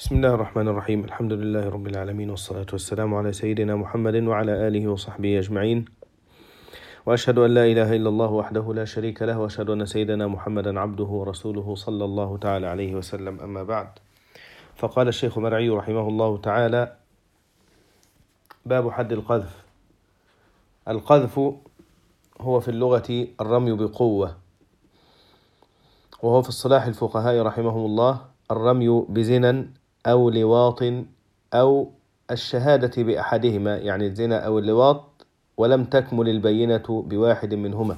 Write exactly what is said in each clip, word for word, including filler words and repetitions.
بسم الله الرحمن الرحيم. الحمد لله رب العالمين، والصلاة والسلام على سيدنا محمد وعلى آله وصحبه أجمعين، وأشهد أن لا إله إلا الله وحده لا شريك له، وأشهد أن سيدنا محمدا عبده ورسوله صلى الله تعالى عليه وسلم. أما بعد، فقال الشيخ مرعي رحمه الله تعالى: باب حد القذف. القذف هو في اللغة الرمي بقوة، وهو في اصطلاح الفقهاء رحمهم الله الرمي بزنا أو لواط أو الشهادة بأحدهما، يعني الزنا أو اللواط ولم تكمل البينة بواحد منهما.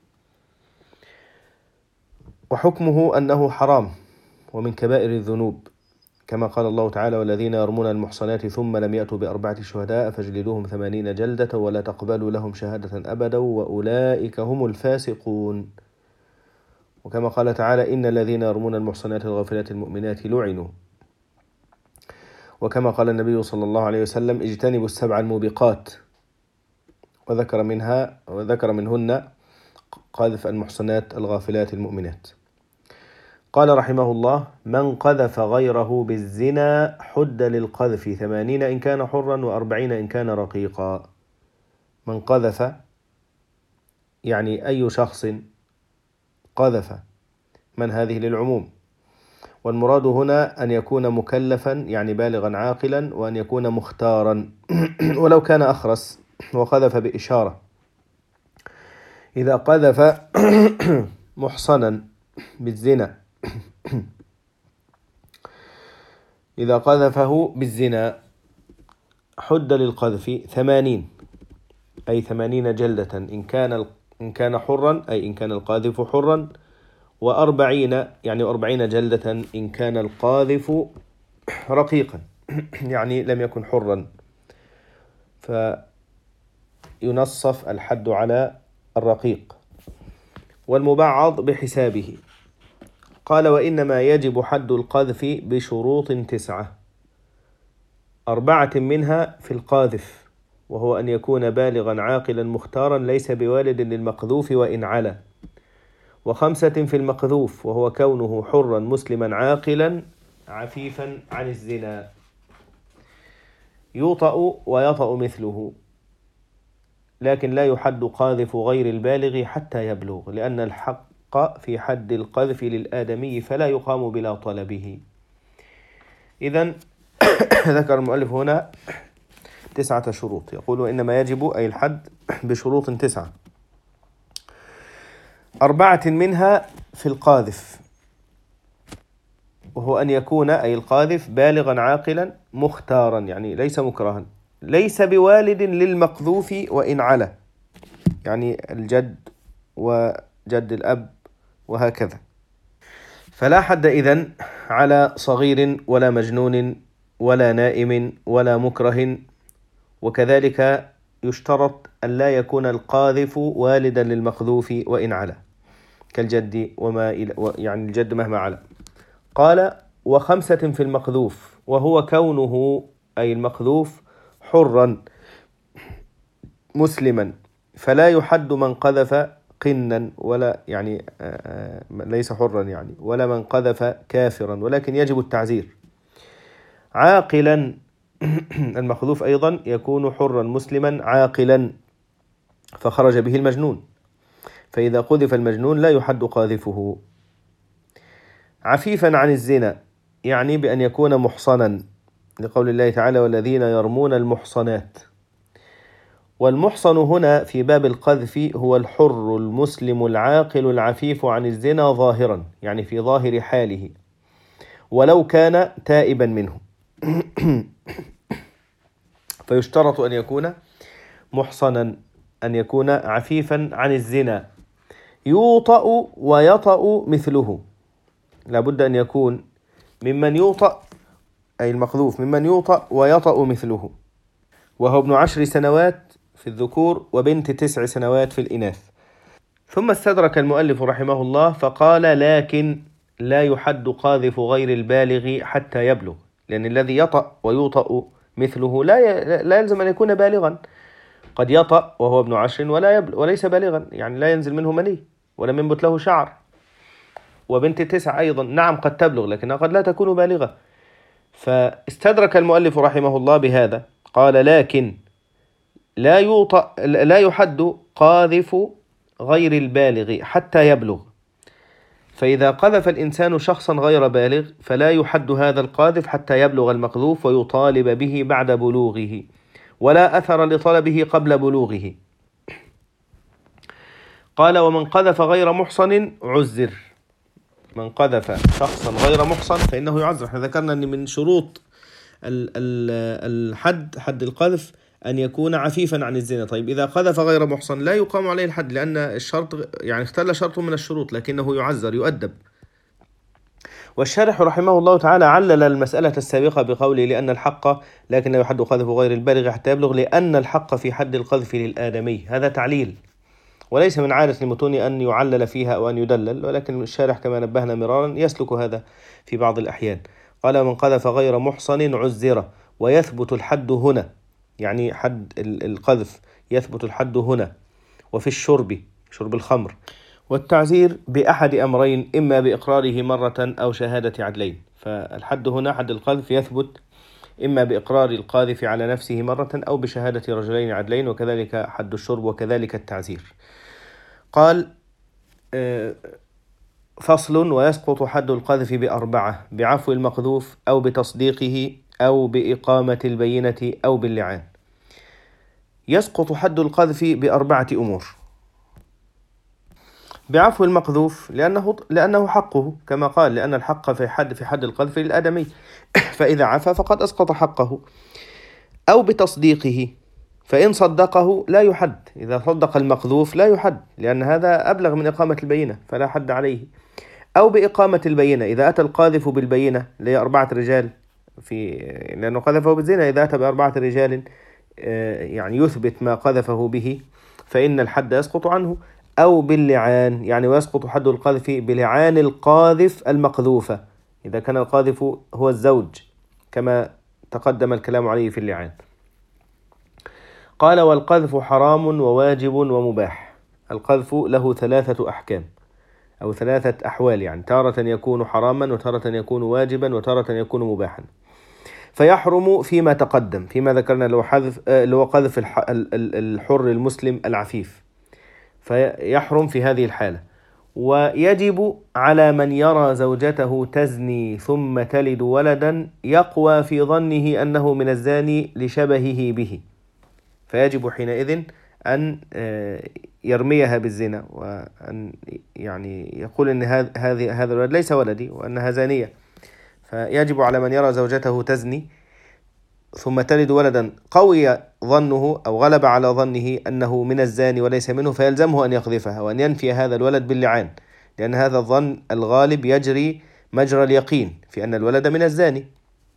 وحكمه أنه حرام ومن كبائر الذنوب، كما قال الله تعالى: والذين يرمون المحصنات ثم لم يأتوا بأربعة شهداء فاجلدوهم ثمانين جلدة ولا تقبلوا لهم شهادة أبدا وأولئك هم الفاسقون. وكما قال تعالى: إن الذين يرمون المحصنات الغافلات المؤمنات لعنوا. وكما قال النبي صلى الله عليه وسلم: اجتنبوا السبع الموبقات، وذكر منها وذكر منهن قذف المحصنات الغافلات المؤمنات. قال رحمه الله: من قذف غيره بالزنا حد للقذف ثمانين إن كان حرا وأربعين إن كان رقيقا. من قذف يعني أي شخص قذف، من هذه للعموم، والمراد هنا أن يكون مكلفا يعني بالغا عاقلا، وأن يكون مختارا ولو كان أخرس وقذف بإشارة. إذا قذف محصنا بالزنا إذا قذفه بالزنا حد للقذف ثمانين، أي ثمانين جلدة إن كان إن كان حرا، أي إن كان القاذف حرا، وأربعين يعني أربعين جلدة إن كان القاذف رقيقا يعني لم يكن حرا، فينصف الحد على الرقيق، والمبعض بحسابه. قال: وإنما يجب حد القذف بشروط تسعة، أربعة منها في القاذف، وهو أن يكون بالغا عاقلا مختارا ليس بوالد للمقذوف وإن علا، وخمسة في المقذوف، وهو كونه حرا مسلما عاقلا عفيفا عن الزنا، يوطأ ويطأ مثله، لكن لا يحد قاذف غير البالغ حتى يبلغ، لأن الحق في حد القذف للآدمي فلا يقام بلا طلبه. إذن ذكر المؤلف هنا تسعة شروط، يقول: وإنما يجب أي الحد بشروط تسعة، أربعة منها في القاذف، وهو أن يكون أي القاذف بالغا عاقلا مختارا يعني ليس مكرها، ليس بوالد للمقذوف وإن علا، يعني الجد وجد الأب وهكذا. فلا حد إذن على صغير ولا مجنون ولا نائم ولا مكره، وكذلك يشترط أن لا يكون القاذف والدا للمقذوف وإن علا، كالجد وما إلى يعني الجد مهما علا. قال: وخمسة في المقذوف، وهو كونه أي المقذوف حرا مسلما، فلا يحد من قذف قنا ولا يعني ليس حرا يعني، ولا من قذف كافرا، ولكن يجب التعزير. عاقلا المقذوف أيضا يكون حرا مسلما عاقلا، فخرج به المجنون، فإذا قذف المجنون لا يحد قاذفه. عفيفا عن الزنا يعني بأن يكون محصنا، لقول الله تعالى: والذين يرمون المحصنات. والمحصن هنا في باب القذف هو الحر المسلم العاقل العفيف عن الزنا ظاهرا، يعني في ظاهر حاله، ولو كان تائبا منه فيشترط أن يكون محصنا، أن يكون عفيفا عن الزنا، يوطأ ويطأ مثله، لابد أن يكون ممن يوطأ أي المقذوف ممن يوطأ ويطأ مثله، وهو ابن عشر سنوات في الذكور وبنت تسع سنوات في الإناث. ثم استدرك المؤلف رحمه الله فقال: لكن لا يحد قاذف غير البالغ حتى يبلغ، لأن الذي يطأ ويوطأ مثله لا لا يلزم أن يكون بالغا، قد يطأ وهو ابن عشر ولا يبلغ وليس بالغا، يعني لا ينزل منه مني ولم ينبت له شعر. وبنت تسع أيضا نعم قد تبلغ لكنها قد لا تكون بالغة، فاستدرك المؤلف رحمه الله بهذا، قال: لكن لا يوطأ لا يحد قاذف غير البالغ حتى يبلغ، فإذا قذف الإنسان شخصا غير بالغ فلا يحد هذا القاذف حتى يبلغ المقذوف ويطالب به بعد بلوغه، ولا أثر لطلبه قبل بلوغه. قال: ومن قذف غير محصن عزر. من قذف شخصا غير محصن فإنه يعزر. احنا ذكرنا أن من شروط الحد، حد القذف، أن يكون عفيفا عن الزنا. طيب إذا قذف غير محصن لا يقام عليه الحد، لأن الشرط يعني اختل شرط من الشروط، لكنه يعزر يؤدب. والشارح رحمه الله تعالى علل المسألة السابقة بقوله: لأن الحق لكن لا يحد قذف غير البالغ حتى يبلغ، لأن الحق في حد القذف للآدمي. هذا تعليل، وليس من عادة المتون أن يعلل فيها أو أن يدلل، ولكن الشارح كما نبهنا مرارا يسلك هذا في بعض الأحيان. قال: من قذف غير محصن عزر، ويثبت الحد هنا، يعني حد القذف يثبت الحد هنا، وفي الشرب، شرب الخمر، والتعزير بأحد أمرين، إما بإقراره مرة أو شهادة عدلين. فالحد هنا حد القذف يثبت إما بإقرار القاذف على نفسه مرة أو بشهادة رجلين عدلين، وكذلك حد الشرب وكذلك التعزير. قال: فصل: ويسقط حد القذف بأربعة: بعفو المقذوف أو بتصديقه أو بإقامة البينة أو باللعان. يسقط حد القذف بأربعة أمور: بعفو المقذوف لأنه لأنه حقه، كما قال: لأن الحق في حد في حد القذف للآدمي، فإذا عفى فقد أسقط حقه. أو بتصديقه، فإن صدقه لا يحد، إذا صدق المقذوف لا يحد، لأن هذا أبلغ من إقامة البينة فلا حد عليه. أو بإقامة البينة، إذا أتى القاذف بالبينة لأربعة رجال، في لأنه قذفه بالزنا، إذا أتى بأربعة رجال يعني يثبت ما قذفه به فإن الحد يسقط عنه. أو باللعان، يعني ويسقط حد القذف بلعان القاذف المقذوفة، إذا كان القاذف هو الزوج، كما تقدم الكلام عليه في اللعان. قال: والقذف حرام وواجب ومباح. القذف له ثلاثة أحكام أو ثلاثة أحوال، يعني تارة يكون حراما، وتارة يكون واجبا، وتارة يكون مباحا. فيحرم فيما تقدم، فيما ذكرنا لو حذف لو قذف الحر المسلم العفيف، فيحرم في هذه الحالة. ويجب على من يرى زوجته تزني ثم تلد ولدا يقوى في ظنه أنه من الزاني لشبهه به، فيجب حينئذ أن يرميها بالزنا، وأن يعني يقول أن هذا هذا الولد ليس ولدي وأنها زانية. فيجب على من يرى زوجته تزني ثم تلد ولدا قوي ظنه أو غلب على ظنه أنه من الزاني وليس منه، فيلزمه أن يقذفها وأن ينفي هذا الولد باللعان، لأن هذا الظن الغالب يجري مجرى اليقين في أن الولد من الزاني.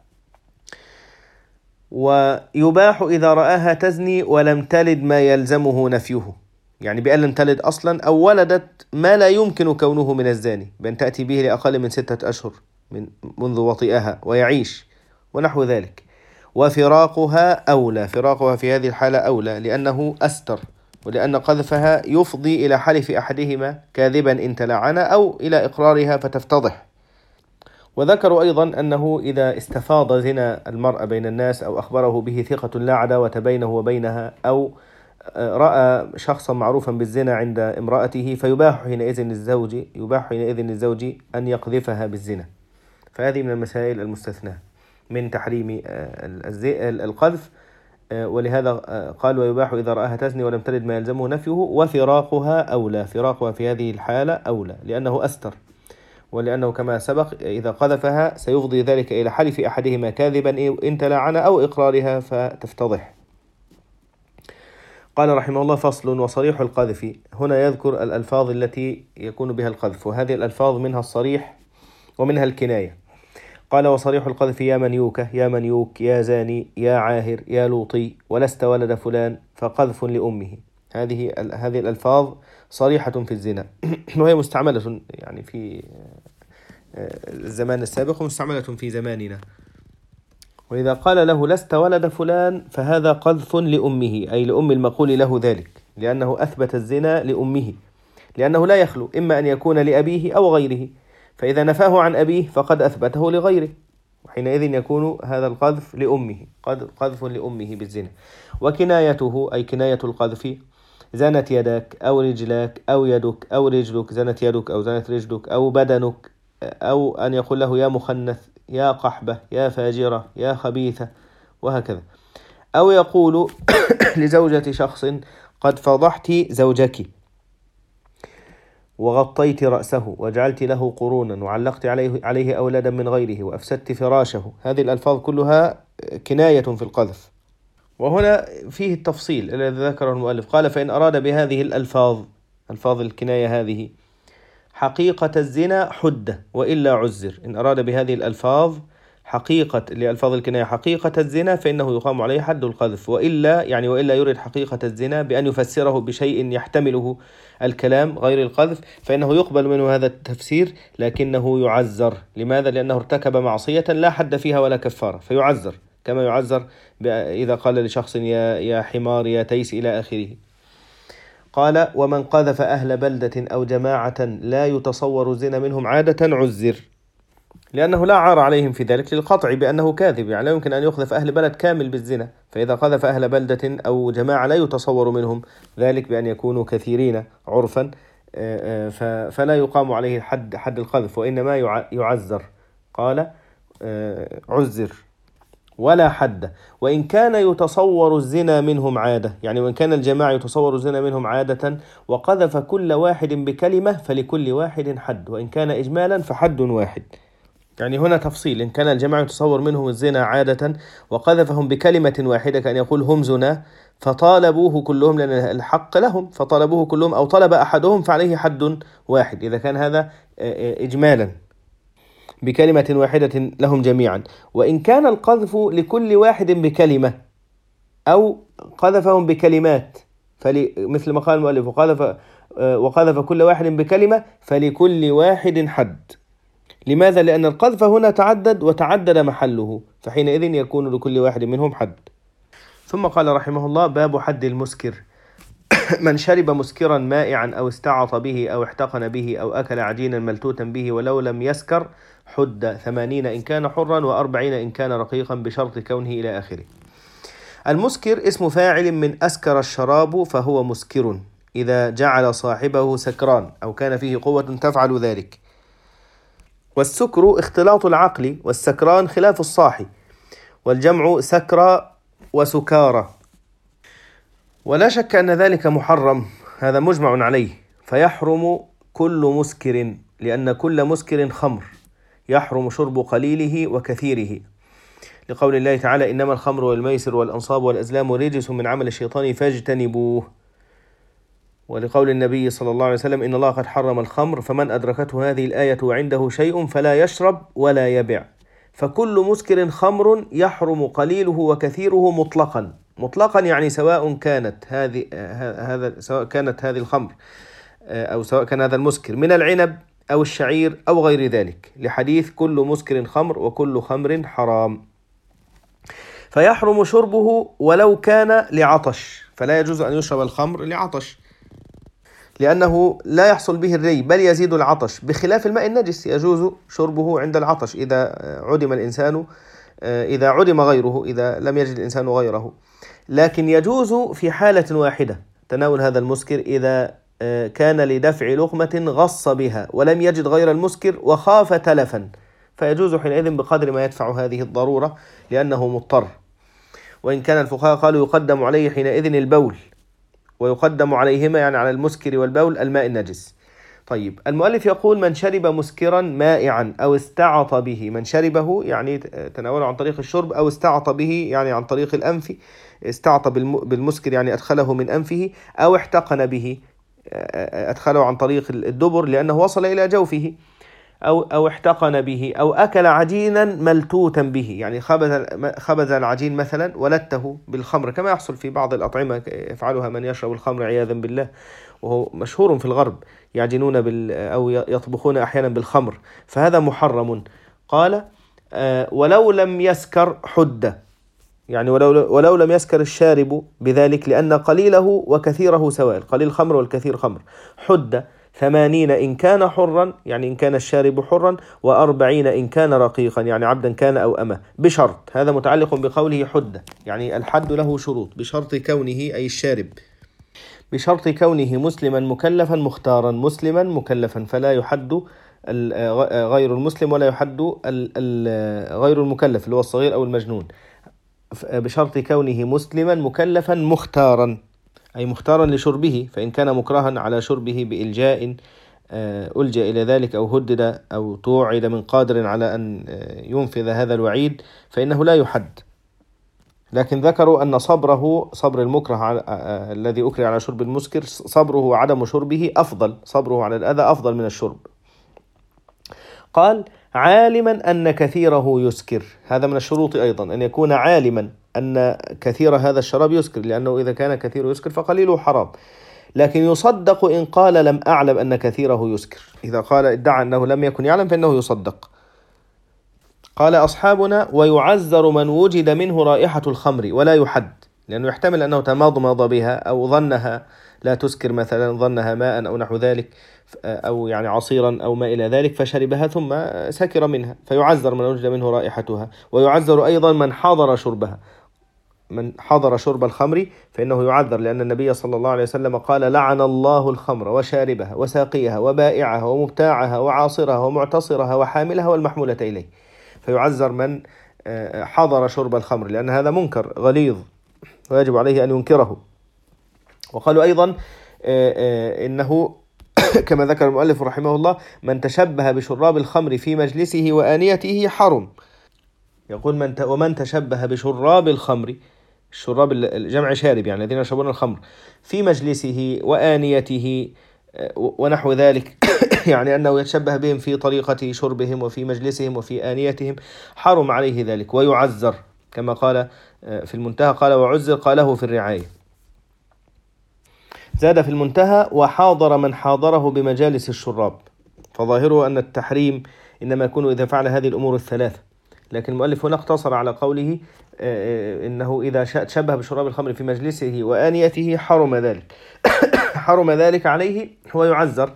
ويباح إذا رآها تزني ولم تلد ما يلزمه نفيه، يعني بأن لم تلد أصلا أو ولدت ما لا يمكن كونه من الزاني، بأن تأتي به لأقل من ستة أشهر من منذ وطئها ويعيش ونحو ذلك. وفراقها أولى، فراقها في هذه الحالة أولى، لأنه أستر، ولأن قذفها يفضي إلى حلف أحدهما كاذبا إن تلعن، أو إلى إقرارها فتفتضح. وذكروا أيضا أنه إذا استفاض زنا المرأة بين الناس أو أخبره به ثقة لا عداوة بينه وبينها، أو رأى شخصا معروفا بالزنا عند امرأته، فيباح حينئذ للزوج يباح حينئذ للزوج أن يقذفها بالزنا. فهذه من المسائل المستثناة من تحريم القذف، ولهذا قال: ويباح إذا رآها تزني ولم تلد ما يلزمه نفيه. وفراقها أولى، فراقها في هذه الحالة أولى، لأنه أستر، ولأنه كما سبق إذا قذفها سيفضي ذلك إلى حلف أحدهما كاذبا إن تلعن، أو إقرارها فتفتضح. قال رحمه الله: فصل: وصريح القذف. هنا يذكر الألفاظ التي يكون بها القذف، وهذه الألفاظ منها الصريح ومنها الكناية. قال: وصريح القذف: يا منيوكة، يا منيوك، يا زاني، يا عاهر، يا لوطي، ولست ولد فلان، فقذف لأمه. هذه هذه الألفاظ صريحة في الزنا، وهي مستعملة يعني في الزمان السابق ومستعملة في زماننا. وإذا قال له: لست ولد فلان، فهذا قذف لأمه، أي لأم المقول له ذلك، لأنه أثبت الزنا لأمه، لأنه لا يخلو إما أن يكون لأبيه أو غيره، فإذا نفاه عن أبيه فقد أثبته لغيره، وحينئذ يكون هذا القذف لأمه، قذف لأمه بالزنا. وكنايته أي كناية القذف: زنت يدك أو رجلك أو يدك أو رجلك، زنت يدك أو زنت رجلك أو بدنك، أو أن يقول له يا مخنث، يا قحبة، يا فاجرة، يا خبيثة، وهكذا. أو يقول لزوجة شخص: قد فضحت زوجك وغطيت رأسه وجعلت له قرونا وعلقت عليه, عليه أولادا من غيره وأفسدت فراشه. هذه الألفاظ كلها كناية في القذف. وهنا فيه التفصيل الذي ذكره المؤلف، قال: فإن أراد بهذه الألفاظ، ألفاظ الكناية هذه، حقيقة الزنا حدة وإلا عزر. إن أراد بهذه الألفاظ حقيقة لألفاظ الكناية حقيقة الزنا فإنه يقام عليه حد القذف، وإلا يعني وإلا يريد حقيقة الزنا بأن يفسره بشيء يحتمله الكلام غير القذف فإنه يقبل منه هذا التفسير، لكنه يعزر. لماذا؟ لأنه ارتكب معصية لا حد فيها ولا كفارة، فيعزر كما يعزر إذا قال لشخص يا يا حمار، يا تيس، إلى آخره. قال: ومن قذف أهل بلدة أو جماعة لا يتصور الزنا منهم عادة عزر، لأنه لا عار عليهم في ذلك للقطع بأنه كاذب. يعني لا يمكن أن يقذف أهل بلد كامل بالزنا، فإذا قذف أهل بلدة أو جماعة لا يتصور منهم ذلك بأن يكونوا كثيرين عرفا فلا يقام عليه حد حد القذف، وإنما يعزر. قال: عزر ولا حد. وإن كان يتصور الزنا منهم عادة، يعني وإن كان الجماعة يتصور الزنا منهم عادة وقذف كل واحد بكلمة فلكل واحد حد، وإن كان إجمالا فحد واحد. يعني هنا تفصيل: إن كان الجماعة يتصور منهم الزنا عادة وقذفهم بكلمة واحدة كأن يقول هم زنا فطالبوه كلهم، لأن الحق لهم، فطالبوه كلهم أو طلب أحدهم فعليه حد واحد إذا كان هذا إجمالا بكلمة واحدة لهم جميعا. وإن كان القذف لكل واحد بكلمة أو قذفهم بكلمات مثل ما قال المؤلف: وقذف وقذف كل واحد بكلمة فلكل واحد حد. لماذا؟ لأن القذف هنا تعدد وتعدد محله، فحينئذ يكون لكل واحد منهم حد. ثم قال رحمه الله: باب حد المسكر: من شرب مسكرا مائعا أو استعط به أو احتقن به أو أكل عجينا ملتوتا به ولو لم يسكر حد ثمانين إن كان حرا وأربعين إن كان رقيقا بشرط كونه إلى آخره. المسكر اسم فاعل من أسكر الشراب فهو مسكر إذا جعل صاحبه سكران أو كان فيه قوة تفعل ذلك. والسكر اختلاط العقل، والسكران خلاف الصاحي، والجمع سكرى وسكارى. ولا شك أن ذلك محرم، هذا مجمع عليه، فيحرم كل مسكر، لأن كل مسكر خمر، يحرم شرب قليله وكثيره، لقول الله تعالى: إنما الخمر والميسر والأنصاب والأزلام رجس من عمل الشيطان فاجتنبوه. ولقول النبي صلى الله عليه وسلم: إن الله قد حرم الخمر فمن أدركته هذه الآية وعنده شيء فلا يشرب ولا يبع. فكل مسكر خمر يحرم قليله وكثيره مطلقا، مطلقا يعني سواء كانت هذه هذا سواء كانت هذه الخمر أو سواء كان هذا المسكر من العنب أو الشعير أو غير ذلك، لحديث: كل مسكر خمر وكل خمر حرام. فيحرم شربه ولو كان لعطش، فلا يجوز أن يشرب الخمر لعطش لأنه لا يحصل به الري بل يزيد العطش، بخلاف الماء النجس يجوز شربه عند العطش إذا عدم الإنسان إذا عدم غيره، إذا لم يجد الإنسان غيره. لكن يجوز في حالة واحدة تناول هذا المسكر: إذا كان لدفع لقمة غص بها ولم يجد غير المسكر وخاف تلفا، فيجوز حينئذ بقدر ما يدفع هذه الضرورة لأنه مضطر. وإن كان الفقهاء قالوا يقدم عليه حينئذ البول، ويقدم عليهما يعني على المسكر والبول الماء النجس. طيب، المؤلف يقول: من شرب مسكرا مائعا أو استعط به. من شربه يعني تناوله عن طريق الشرب، أو استعط به يعني عن طريق الأنف، استعط بالمسكر يعني أدخله من أنفه، أو احتقن به أدخله عن طريق الدبر لأنه وصل إلى جوفه، أو أو احتقن به، أو أكل عجينا ملتوتا به يعني خبز خبز العجين مثلا ولته بالخمر، كما يحصل في بعض الأطعمة يفعلها من يشرب الخمر عياذا بالله، وهو مشهور في الغرب، يعجنون بال أو يطبخون أحيانا بالخمر، فهذا محرم. قال: آه ولو لم يسكر حد، يعني ولو ولو لم يسكر الشارب بذلك، لأن قليله وكثيره سواء، القليل خمر والكثير خمر، حد ثمانين إن كان حرا يعني إن كان الشارب حرا، وأربعين إن كان رقيقا يعني عبدا كان أو أمة، بشرط، هذا متعلق بقوله حدة، يعني الحد له شروط، بشرط كونه أي الشارب بشرط كونه مسلما مكلفا مختارا، مسلما مكلفا فلا يحد غير المسلم ولا يحد غير المكلف اللي هو الصغير أو المجنون، بشرط كونه مسلما مكلفا مختارا أي مختارا لشربه، فإن كان مكرها على شربه بإلجاء ألجأ إلى ذلك أو هدد أو توعد من قادر على أن ينفذ هذا الوعيد فإنه لا يحد. لكن ذكروا أن صبره صبر المكره على الذي أكره على شرب المسكر صبره وعدم شربه أفضل، صبره على الأذى أفضل من الشرب. قال عالما أن كثيره يسكر، هذا من الشروط أيضا أن يكون عالما أن كثير هذا الشراب يسكر، لأنه إذا كان كثيره يسكر فقليله حرام، لكن يصدق إن قال لم أعلم أن كثيره يسكر، إذا قال ادعى أنه لم يكن يعلم فإنه يصدق. قال أصحابنا ويعزر من وجد منه رائحة الخمر ولا يحد، لأنه يحتمل أنه تماضمض بها أو ظنها لا تسكر، مثلا ظنها ماء أو نحو ذلك، أو يعني عصيرا أو ما إلى ذلك فشربها ثم سكر منها، فيعزر من وجد منه رائحتها. ويعزر أيضا من حضر شربها، من حضر شرب الخمر فإنه يعذر، لأن النبي صلى الله عليه وسلم قال لعن الله الخمر وشاربها وساقيها وبائعها ومبتاعها وعاصرها ومعتصرها وحاملها والمحمولة إليه، فيعذر من حضر شرب الخمر، لأن هذا منكر غليظ ويجب عليه أن ينكره. وقالوا أيضا إنه كما ذكر المؤلف رحمه الله من تشبه بشراب الخمر في مجلسه وآنيته حرم، يقول من ت... ومن تشبه بشراب الخمر، الشراب الجمع شارب يعني الذين يشربون الخمر، في مجلسه وآنيته ونحو ذلك يعني أنه يتشبه بهم في طريقة شربهم وفي مجلسهم وفي آنيتهم، حرم عليه ذلك ويعزر، كما قال في المنتهى قال وعزر قاله في الرعاية. زاد في المنتهى وحاضر من حاضره بمجالس الشراب، فظاهره أن التحريم إنما يكون إذا فعل هذه الأمور الثلاثة، لكن المؤلف هنا اقتصر على قوله إنه إذا تشبه بشراب الخمر في مجلسه وآنيته حرم ذلك حرم ذلك عليه ويعزر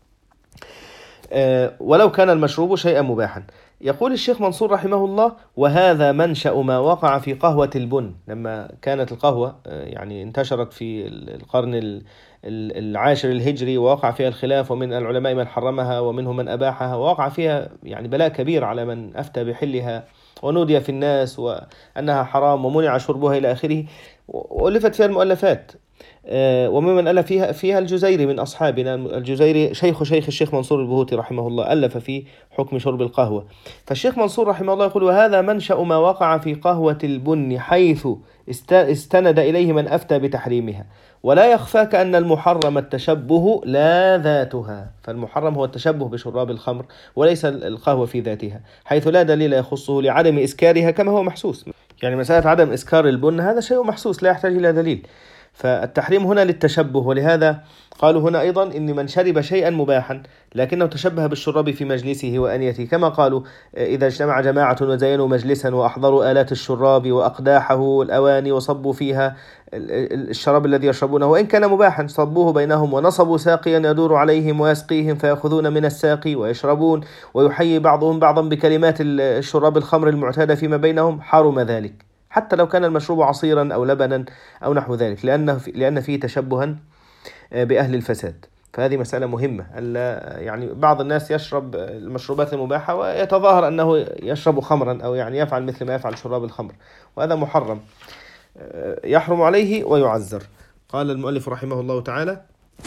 ولو كان المشروب شيئا مباحا. يقول الشيخ منصور رحمه الله وهذا منشأ ما وقع في قهوة البن، لما كانت القهوة يعني انتشرت في القرن العاشر الهجري ووقع فيها الخلاف، ومن العلماء من حرمها ومنهم من أباحها، ووقع فيها يعني بلاء كبير على من أفتى بحلها ونودي في الناس وأنها حرام ومنع شربها إلى آخره، وألفت فيها المؤلفات، وممن ألف فيها فيها الجزيري من أصحابنا، الجزيري شيخ شيخ الشيخ منصور البهوتي رحمه الله ألف في حكم شرب القهوة. فالشيخ منصور رحمه الله يقول وهذا منشأ ما وقع في قهوة البن حيث استند إليه من أفتى بتحريمها، ولا يخفاك أن المحرم التشبه لا ذاتها، فالمحرم هو التشبه بشراب الخمر وليس القهوة في ذاتها، حيث لا دليل يخصه لعدم إسكارها كما هو محسوس، يعني مسألة عدم إسكار البن هذا شيء محسوس لا يحتاج إلى دليل، فالتحريم هنا للتشبه. ولهذا قالوا هنا أيضا إن من شرب شيئا مباحا لكنه تشبه بالشراب في مجلسه وأنيته، كما قالوا إذا اجتمع جماعة وزينوا مجلسا وأحضروا آلات الشراب وأقداحه الأواني وصبوا فيها الشراب الذي يشربونه وإن كان مباحا، صبوه بينهم ونصبوا ساقيا يدور عليهم ويسقيهم فيأخذون من الساقي ويشربون ويحيي بعضهم بعضا بكلمات الشراب الخمر المعتادة فيما بينهم، حرم ذلك حتى لو كان المشروب عصيرا أو لبنا أو نحو ذلك، لأنه في لأن فيه تشبها بأهل الفساد. فهذه مسألة مهمة، ألا يعني بعض الناس يشرب المشروبات المباحة ويتظاهر أنه يشرب خمرا أو يعني يفعل مثل ما يفعل شراب الخمر، وهذا محرم يحرم عليه ويعزر. قال المؤلف رحمه الله تعالى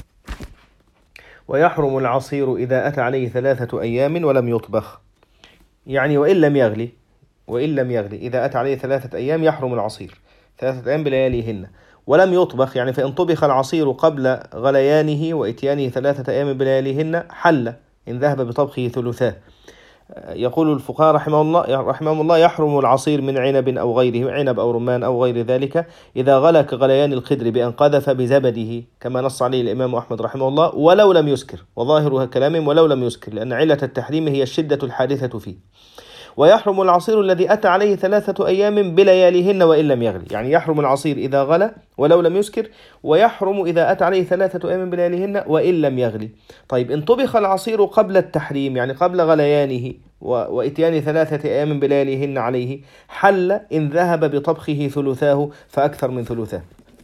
ويحرم العصير إذا أتى عليه ثلاثة أيام ولم يطبخ، يعني وإن لم يغلي وإن لم يغلي إذا أتى عليه ثلاثة أيام يحرم العصير ثلاثة أيام بلياليهن، ولم يطبخ يعني فإن طبخ العصير قبل غليانه وإتيانه ثلاثة أيام بلياليهن حل إن ذهب بطبخه ثلثاه. يقول الفقهاء رحمه الله رحمهم الله يحرم العصير من عنب أو غيره، عنب أو رمان أو غير ذلك، إذا غلى كغليان الخدر بأن قذف بزبده كما نص عليه الإمام أحمد رحمه الله، ولو لم يسكر، وظاهر كلامهم ولو لم يسكر، لأن علة التحريم هي الشدة الحادثة فيه. ويحرم العصير الذي أتى عليه ثلاثة أيام بلياليهن وإن لم يغلي، يعني يحرم العصير إذا غلى ولو لم يسكر، ويحرم إذا أتى عليه ثلاثة أيام بلياليهن وإن لم يغلي. طيب إن طبخ العصير قبل التحريم، يعني قبل غليانه وإتيان ثلاثة أيام بلياليهن عليه، حل إن ذهب بطبخه ثلثاه فأكثر من ثلثاه.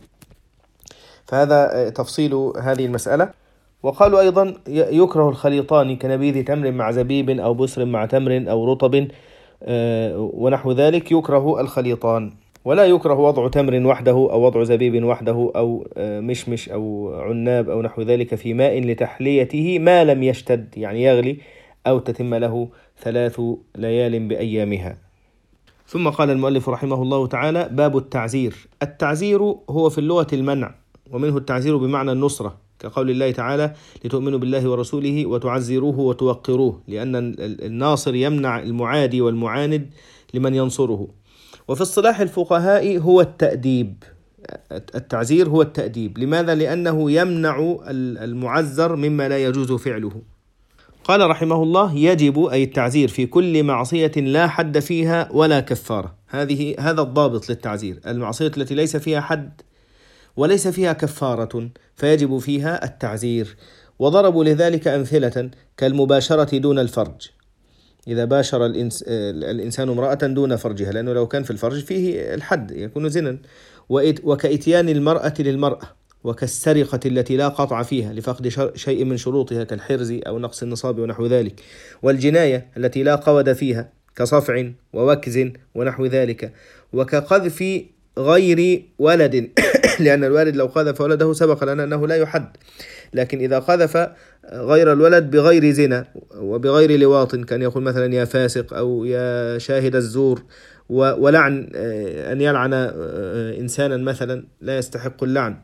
فهذا تفصيل هذه المسألة. وقالوا أيضا يكره الخليطان كنبيذ تمر مع زبيب أو بسر مع تمر أو رطب ونحو ذلك، يكره الخليطان. ولا يكره وضع تمر وحده أو وضع زبيب وحده أو مشمش أو عناب أو نحو ذلك في ماء لتحليته ما لم يشتد، يعني يغلي أو تتم له ثلاث ليال بأيامها. ثم قال المؤلف رحمه الله تعالى: باب التعزير. التعزير هو في اللغة المنع، ومنه التعزير بمعنى النصرة، كقول الله تعالى: لتؤمنوا بالله ورسوله وتعزروه وتوقروه، لأن الناصر يمنع المعادي والمعاند لمن ينصره. وفي اصطلاح الفقهاء هو التأديب. التعزير هو التأديب. لماذا؟ لأنه يمنع المعزر مما لا يجوز فعله. قال رحمه الله: يجب أي التعزير في كل معصية لا حد فيها ولا كفارة. هذه هذا الضابط للتعزير: المعصية التي ليس فيها حد وليس فيها كفارة فيجب فيها التعزير. وضربوا لذلك أمثلة كالمباشرة دون الفرج، إذا باشر الإنس الإنسان امرأة دون فرجها، لأنه لو كان في الفرج فيه الحد يكون زنا. وكإتيان المرأة للمرأة، وكالسرقة التي لا قطع فيها لفقد شيء من شروطها كالحرز أو نقص النصاب ونحو ذلك. والجناية التي لا قود فيها كصفع ووكز ونحو ذلك. وكقذف غير ولد لأن الوالد لو قذف ولده سبق لنا أنه لا يحد، لكن إذا قذف غير الولد بغير زنا وبغير لواط، كان يقول مثلا يا فاسق أو يا شاهد الزور، ولعن أن يلعن إنسانا مثلا لا يستحق اللعن،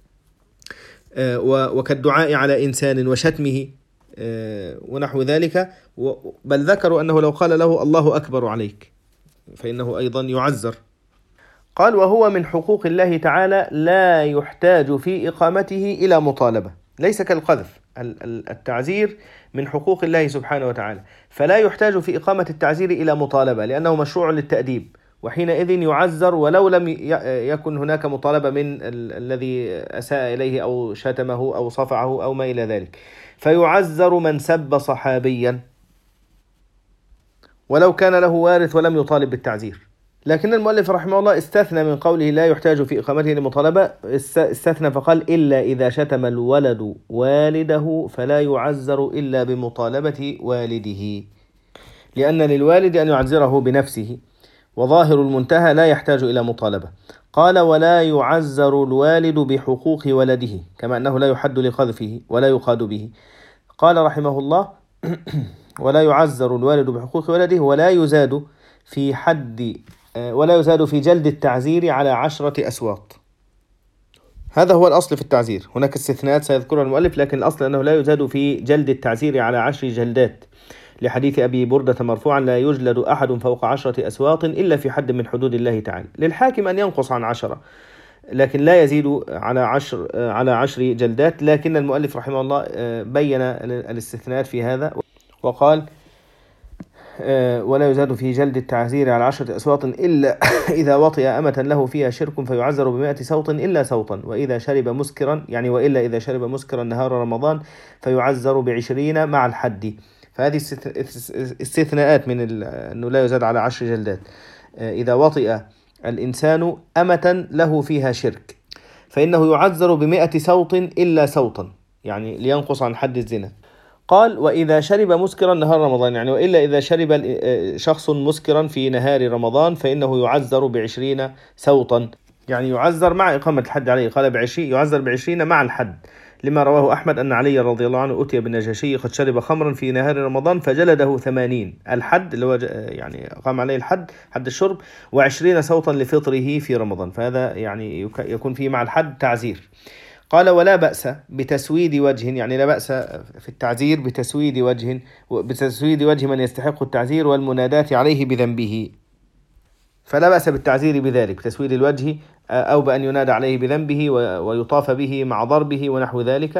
وكالدعاء على إنسان وشتمه ونحو ذلك. بل ذكروا أنه لو قال له الله أكبر عليك فإنه أيضا يعزر. قال: وهو من حقوق الله تعالى لا يحتاج في إقامته إلى مطالبة، ليس كالقذف. التعزير من حقوق الله سبحانه وتعالى، فلا يحتاج في إقامة التعزير إلى مطالبة لأنه مشروع للتأديب، وحينئذ يعزر ولو لم يكن هناك مطالبة من الذي أساء إليه أو شتمه أو صفعه أو ما إلى ذلك. فيعزر من سب صحابيا ولو كان له وارث ولم يطالب بالتعزير. لكن المؤلف رحمه الله استثنى من قوله لا يحتاج في إقامته لمطالبة، استثنى فقال: إلا إذا شتم الولد والده فلا يعزر إلا بمطالبة والده، لأن للوالد أن يعزره بنفسه، وظاهر المنتهى لا يحتاج إلى مطالبة. قال: ولا يعزر الوالد بحقوق ولده، كما أنه لا يحد لقذفه ولا يقاد به. قال رحمه الله: ولا يعزر الوالد بحقوق ولده ولا يزاد في حد ولا يزاد في جلد التعزير على عشرة أسواط. هذا هو الأصل في التعزير. هناك استثناءات سيذكرها المؤلف، لكن الأصل أنه لا يزاد في جلد التعزير على عشر جلدات، لحديث أبي بردة مرفوعا: لا يجلد أحد فوق عشرة أسواط إلا في حد من حدود الله تعالى. للحاكم أن ينقص عن عشرة، لكن لا يزيد على عشر على عشر جلدات. لكن المؤلف رحمه الله بين الاستثناءات في هذا وقال: ولا يزاد في جلد التعزير على عشرة أسواط إلا إذا وطئ أمة له فيها شرك فيعزر بمائة صوت إلا صوتا، وإذا شرب مسكرا يعني وإلا إذا شرب مسكرا نهار رمضان فيعزر بعشرين مع الحد. فهذه استثناءات من أنه لا يزاد على عشر جلدات. إذا وطئ الإنسان أمة له فيها شرك فإنه يعزر بمائة صوت إلا صوتا، يعني لينقص عن حد الزنا. قال: وإذا شرب مسكرا نهار رمضان، يعني وإلا إذا شرب شخص مسكرا في نهار رمضان فإنه يعزر بعشرين صوتا، يعني يعزر مع إقامة الحد عليه. قال بعشرين يعزر بعشرين مع الحد، لما رواه أحمد أن علي رضي الله عنه أتي بالنجاشي قد شرب خمرا في نهار رمضان فجلده ثمانين، الحد اللي هو يعني قام عليه الحد حد الشرب، وعشرين صوتا لفطره في رمضان، فهذا يعني يكون فيه مع الحد تعزير. قال: ولا بأس بتسويد وجه، يعني لا بأس في التعزير بتسويد وجه بتسويد وجه من يستحق التعزير والمناداة عليه بذنبه. فلا بأس بالتعزير بذلك، بتسويد الوجه أو بأن ينادى عليه بذنبه ويطاف به مع ضربه ونحو ذلك،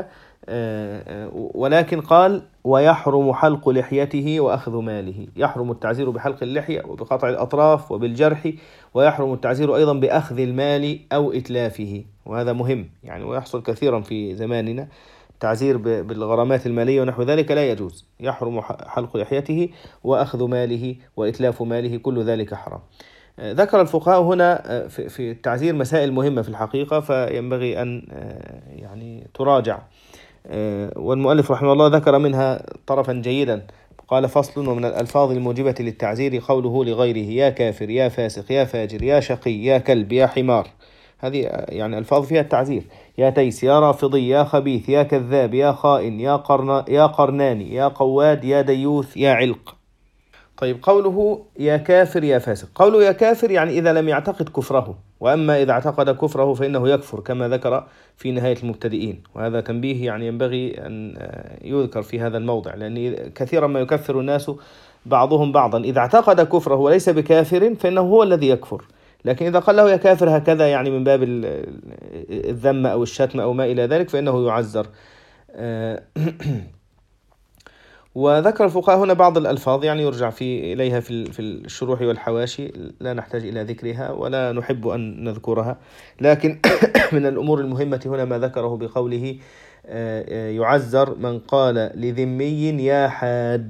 ولكن قال ويحرم حلق لحيته وأخذ ماله. يحرم التعزير بحلق اللحية وبقطع الأطراف وبالجرح، ويحرم التعزير أيضا بأخذ المال أو إتلافه، وهذا مهم يعني ويحصل كثيرا في زماننا، تعزير بالغرامات المالية ونحو ذلك لا يجوز. يحرم حلق لحيته وأخذ ماله وإتلاف ماله، كل ذلك حرام. ذكر الفقهاء هنا في التعزير مسائل مهمة في الحقيقة، فينبغي أن يعني تراجع، والمؤلف رحمه الله ذكر منها طرفا جيدا. قال فصل: ومن الألفاظ الموجبة للتعزير قوله لغيره يا كافر يا فاسق يا فاجر يا شقي يا كلب يا حمار، هذه يعني ألفاظ فيها التعزير. يا تيس يا رافضي يا خبيث يا كذاب يا خائن يا قرن يا قرناني يا قواد يا ديوث يا علق. طيب، قوله يا كافر يا فاسق، قوله يا كافر يعني إذا لم يعتقد كفره، وأما إذا اعتقد كفره فإنه يكفر كما ذكر في نهاية المبتدئين، وهذا تنبيه يعني ينبغي أن يذكر في هذا الموضع، لأن كثيرا ما يكفر الناس بعضهم بعضا. إذا اعتقد كفره وليس بكافر فإنه هو الذي يكفر، لكن إذا قال له يا كافر هكذا يعني من باب الذم أو الشتم أو ما إلى ذلك فإنه يعذر. وذكر الفقهاء هنا بعض الألفاظ يعني يرجع في إليها في في الشروح والحواشي، لا نحتاج إلى ذكرها ولا نحب أن نذكرها، لكن من الأمور المهمة هنا ما ذكره بقوله يعذر من قال لذمي يا حاج،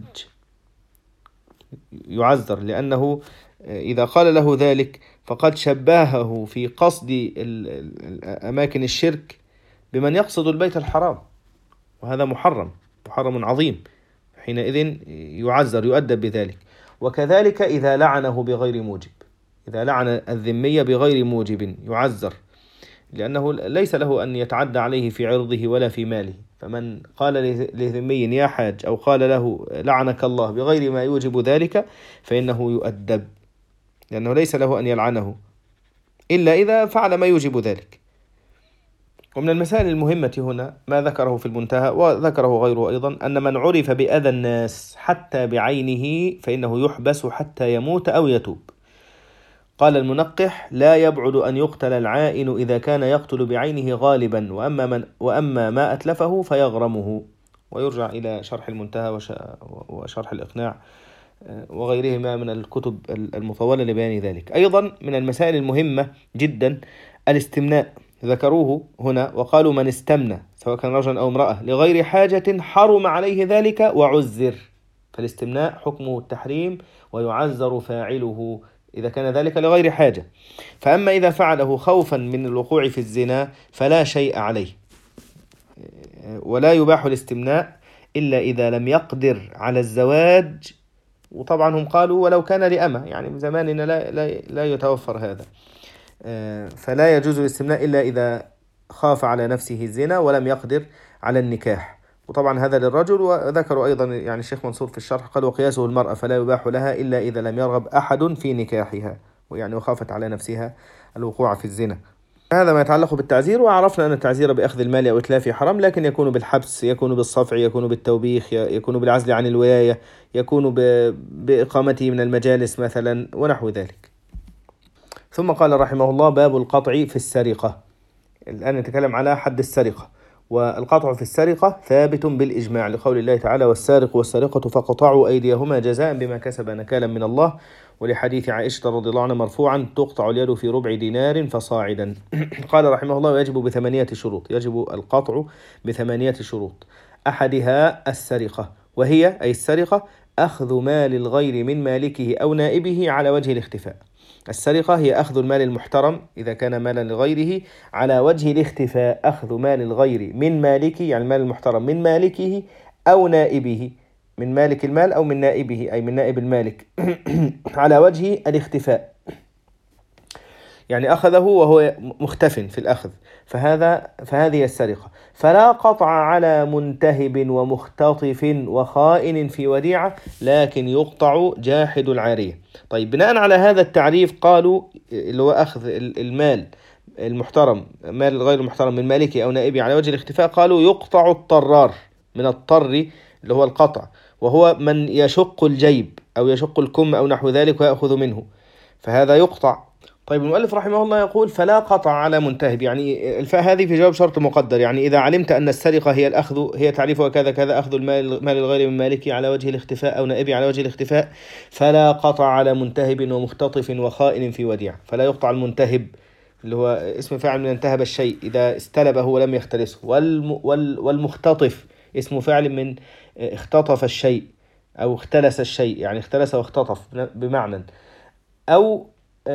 يعذر لأنه إذا قال له ذلك فقد شبهه في قصد أماكن الشرك بمن يقصد البيت الحرام، وهذا محرم محرم عظيم، حينئذ يعذر يؤدب بذلك. وكذلك إذا لعنه بغير موجب، إذا لعن الذمي بغير موجب يعذر، لأنه ليس له أن يتعدى عليه في عرضه ولا في ماله. فمن قال لذمي يا حاج أو قال له لعنك الله بغير ما يوجب ذلك فإنه يؤدب، لأنه ليس له أن يلعنه إلا إذا فعل ما يوجب ذلك. ومن المسائل المهمة هنا ما ذكره في المنتهى وذكره غيره أيضا، أن من عرف بأذى الناس حتى بعينه فإنه يحبس حتى يموت أو يتوب. قال المنقح: لا يبعد أن يقتل العائن إذا كان يقتل بعينه غالبا، وأما, من وأما ما أتلفه فيغرمه. ويرجع إلى شرح المنتهى وشرح الإقناع وغيرهما من الكتب المطولة لبيان ذلك. أيضا من المسائل المهمة جدا الاستمناء، ذكروه هنا وقالوا من استمنى سواء كان رجلا أو امرأة لغير حاجة حرم عليه ذلك وعذر. فالاستمناء حكمه التحريم ويعذر فاعله إذا كان ذلك لغير حاجة. فأما إذا فعله خوفا من الوقوع في الزنا فلا شيء عليه، ولا يباح الاستمناء إلا إذا لم يقدر على الزواج. وطبعا هم قالوا ولو كان لأمة، يعني من زماننا لا, لا, لا يتوفر هذا، فلا يجوز الاستمناء إلا إذا خاف على نفسه الزنا ولم يقدر على النكاح. وطبعا هذا للرجل. وذكروا أيضا يعني الشيخ منصور في الشرح قال وقياسه المرأة فلا يباح لها إلا إذا لم يرغب أحد في نكاحها، ويعني وخافت على نفسها الوقوع في الزنا. هذا ما يتعلق بالتعزير. وعرفنا أن التعزير بأخذ المال أو إتلافه حرام، لكن يكون بالحبس، يكون بالصفع، يكون بالتوبيخ، يكون بالعزل عن الولاية، يكون بإقامته من المجالس مثلا ونحو ذلك. ثم قال رحمه الله: باب القطع في السرقة. الآن نتكلم على حد السرقة. والقطع في السرقة ثابت بالإجماع لقول الله تعالى: والسارق والسارقة فقطعوا أيديهما جزاء بما كسب نكالا من الله، ولحديث عائشة رضي الله عنها مرفوعا: تقطع اليد في ربع دينار فصاعدا. قال رحمه الله: يجب بثمانية شروط، يجب القطع بثمانية شروط. أحدها السرقة، وهي أي السرقة أخذ مال الغير من مالكه أو نائبه على وجه الاختفاء. السرقة هي أخذ المال المحترم إذا كان مالا لغيره على وجه الاختفاء، أخذ مال الغير من مالكه يعني المال المحترم من مالكه أو نائبه، من مالك المال أو من نائبه أي من نائب المالك على وجه الاختفاء، يعني أخذه وهو مختف في الأخذ، فهذا فهذه السرقة. فلا قطع على منتهب ومختطف وخائن في وديعة، لكن يقطع جاحد العارية. طيب، بناء على هذا التعريف قالوا اللي هو أخذ المال المحترم، مال الغير المحترم من مالكه أو نائبه على وجه الاختفاء، قالوا يقطع الطرار، من الطر اللي هو القطع، وهو من يشق الجيب أو يشق الكم أو نحو ذلك ويأخذ منه، فهذا يقطع. طيب المؤلف رحمه الله يقول فلا قطع على منتهب، يعني الفاء هذه في جواب شرط مقدر، يعني إذا علمت أن السرقة هي الأخذ، هي تعريفها كذا كذا، أخذ المال مال الغير من مالكه على وجه الاختفاء أو نائبه على وجه الاختفاء، فلا قطع على منتهب ومختطف وخائن في وديعة. فلا يقطع المنتهب اللي هو اسم فاعل من انتهب الشيء إذا استلبه ولم يختلسه، والم وال والمختطف اسم فاعل من اختطف الشيء أو اختلس الشيء، يعني اختلس واختطف بمعنى، أو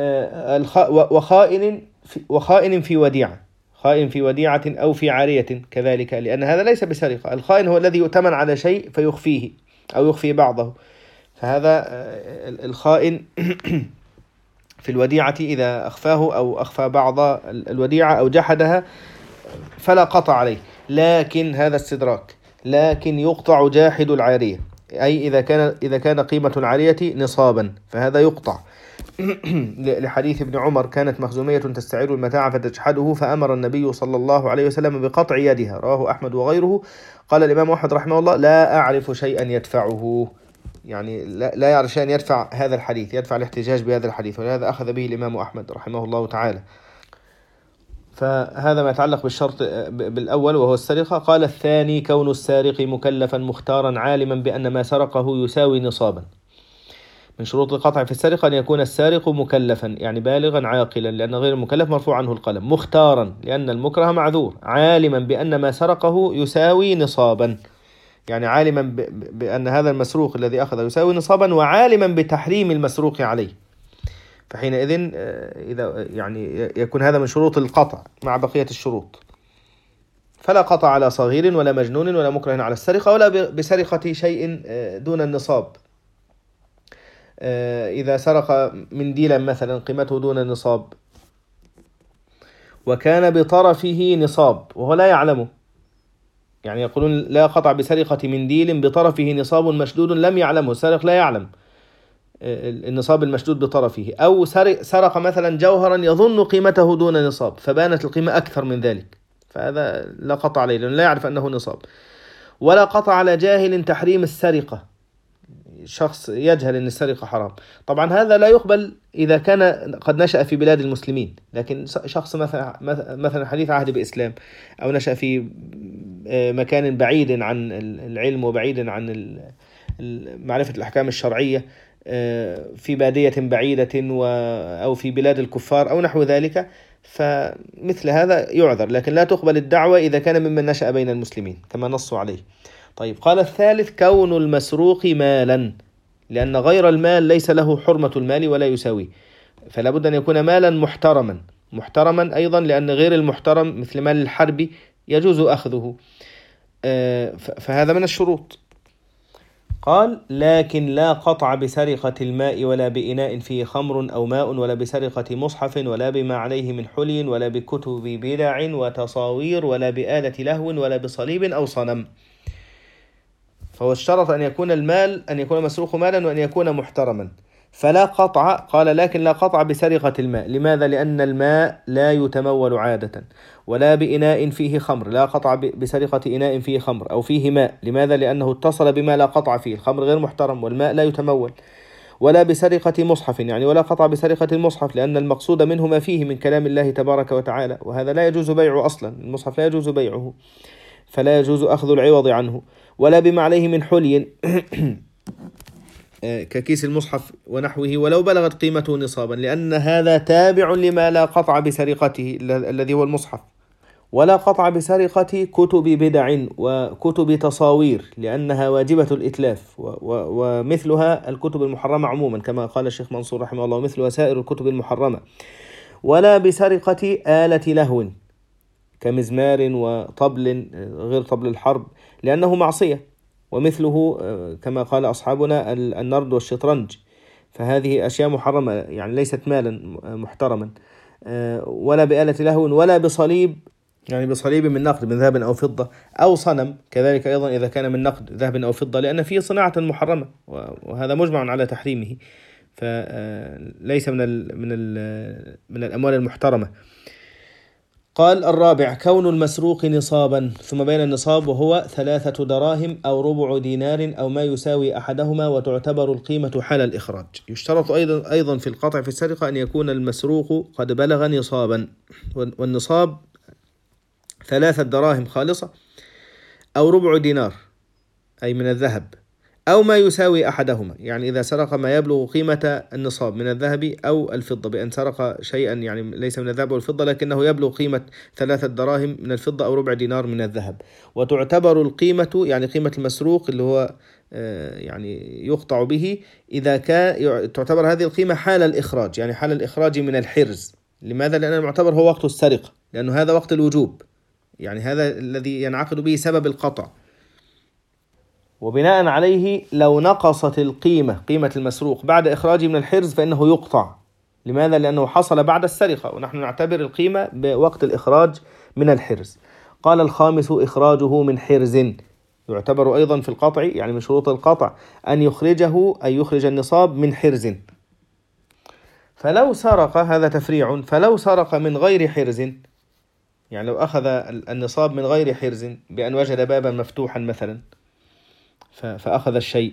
وخائن في وخائن في وديعة، خائن في وديعة أو في عارية كذلك، لأن هذا ليس بسرقة. الخائن هو الذي يؤتمن على شيء فيخفيه أو يخفي بعضه، فهذا الخائن في الوديعة إذا أخفاه أو أخفى بعض الوديعة أو جحدها فلا قطع عليه. لكن هذا استدراك، لكن يقطع جاحد العارية، أي إذا كان إذا كان قيمة العارية نصابا فهذا يقطع. لحديث ابن عمر كانت مخزومية تستعير المتاع فتجحده فأمر النبي صلى الله عليه وسلم بقطع يدها، رواه أحمد وغيره. قال الإمام أحمد رحمه الله لا أعرف شيئا يدفعه، يعني لا, لا يعرف شيئا يدفع هذا الحديث، يدفع الاحتجاج بهذا الحديث، ولهذا أخذ به الإمام أحمد رحمه الله تعالى. فهذا ما يتعلق بالشرط بالأول وهو السرقة. قال الثاني كون السارق مكلفا مختارا عالما بأن ما سرقه يساوي نصابا. من شروط القطع في السرقة أن يكون السارق مكلفا، يعني بالغا عاقلا، لأن غير المكلف مرفوع عنه القلم، مختارا لأن المكره معذور، عالما بأن ما سرقه يساوي نصابا، يعني عالما بأن هذا المسروق الذي أخذ يساوي نصابا، وعالما بتحريم المسروق عليه. فحينئذ إذا يعني يكون هذا من شروط القطع مع بقية الشروط. فلا قطع على صغير ولا مجنون ولا مكره على السرقة ولا بسرقة شيء دون النصاب. إذا سرق منديلا مثلا قيمته دون النصاب وكان بطرفه نصاب وهو لا يعلمه، يعني يقولون لا قطع بسرقة منديل بطرفه نصاب مشدود لم يعلمه، السارق لا يعلم النصاب المشدود بطرفه، أو سرق مثلا جوهرا يظن قيمته دون نصاب فبانت القيمة أكثر من ذلك، فهذا لا قطع عليه لأنه لا يعرف أنه نصاب. ولا قطع على جاهل تحريم السرقة، شخص يجهل أن السرقة حرام. طبعا هذا لا يقبل إذا كان قد نشأ في بلاد المسلمين، لكن شخص مثلا مثلا حديث عهد بإسلام أو نشأ في مكان بعيد عن العلم وبعيد عن معرفة الأحكام الشرعية، في بادية بعيدة أو في بلاد الكفار أو نحو ذلك، فمثل هذا يعذر، لكن لا تقبل الدعوة إذا كان ممن نشأ بين المسلمين كما نصوا عليه. طيب قال الثالث كون المسروق مالا، لأن غير المال ليس له حرمة المال ولا يساوي، فلا بد أن يكون مالا محترما، محترما أيضا لأن غير المحترم مثل مال الحرب يجوز أخذه، فهذا من الشروط. قال لكن لا قطع بسرقة الماء ولا بإناء فيه خمر أو ماء ولا بسرقة مصحف ولا بما عليه من حلي ولا بكتب بدع وتصاوير ولا بآلة لهو ولا بصليب أو صنم. فهو اشترط أن يكون المال أن يكون مسروق مالا وأن يكون محترما، فلا قطع. قال لكن لا قطع بسرقة الماء، لماذا؟ لأن الماء لا يتمول عادة. ولا بإناء فيه خمر، لا قطع بسرقة إناء فيه خمر أو فيه ماء، لماذا؟ لأنه اتصل بما لا قطع فيه، الخمر غير محترم والماء لا يتمول. ولا بسرقة مصحف، يعني ولا قطع بسرقة المصحف لأن المقصود منه ما فيه من كلام الله تبارك وتعالى، وهذا لا يجوز بيعه أصلا، المصحف لا يجوز بيعه فلا يجوز أخذ العوض عنه. ولا بما عليه من حلي ككيس المصحف ونحوه ولو بلغت قيمته نصابا، لأن هذا تابع لما لا قطع بسرقته الذي هو المصحف. ولا قطع بسرقة كتب بدع وكتب تصاوير لأنها واجبة الإتلاف، ومثلها الكتب المحرمة عموما كما قال الشيخ منصور رحمه الله، مثل وسائر الكتب المحرمة. ولا بسرقة آلة لهو كمزمار وطبل غير طبل الحرب لأنه معصية، ومثله كما قال أصحابنا النرد والشطرنج، فهذه أشياء محرمة يعني ليست مالا محترما. ولا بآلة لهو ولا بصليب، يعني بصليب من نقد من ذهب أو فضة، أو صنم كذلك أيضا إذا كان من نقد ذهب أو فضة، لأن فيه صناعة محرمة وهذا مجمع على تحريمه، فليس من ال من ال من الأموال المحترمة. قال الرابع كون المسروق نصابا، ثم بين النصاب وهو ثلاثة دراهم أو ربع دينار أو ما يساوي أحدهما، وتعتبر القيمة حال الإخراج. يشترط أيضا أيضا في القطع في السرقة أن يكون المسروق قد بلغ نصابا، والنصاب ثلاثة دراهم خالصة أو ربع دينار أي من الذهب، أو ما يساوي أحدهما، يعني إذا سرق ما يبلغ قيمة النصاب من الذهب أو الفضة، بأن سرق شيئا يعني ليس من الذهب والفضة لكنه يبلغ قيمة ثلاثة دراهم من الفضة أو ربع دينار من الذهب. وتعتبر القيمة يعني قيمة المسروق اللي هو يعني يقطع به، إذا كان تعتبر هذه القيمة حال الإخراج، يعني حال الإخراج من الحرز. لماذا؟ لأن المعتبر هو وقت السرقة، لأنه هذا وقت الوجوب، يعني هذا الذي ينعقد به سبب القطع. وبناء عليه لو نقصت القيمة قيمة المسروق بعد إخراجه من الحرز فإنه يقطع. لماذا؟ لأنه حصل بعد السرقة، ونحن نعتبر القيمة بوقت الإخراج من الحرز. قال الخامس إخراجه من حرز، يعتبر أيضا في القطع، يعني من شروط القطع أن يخرجه أي يخرج النصاب من حرز. فلو سرق، هذا تفريع، فلو سرق من غير حرز، يعني لو أخذ النصاب من غير حرز بأن وجد بابا مفتوحا مثلا فأخذ الشيء،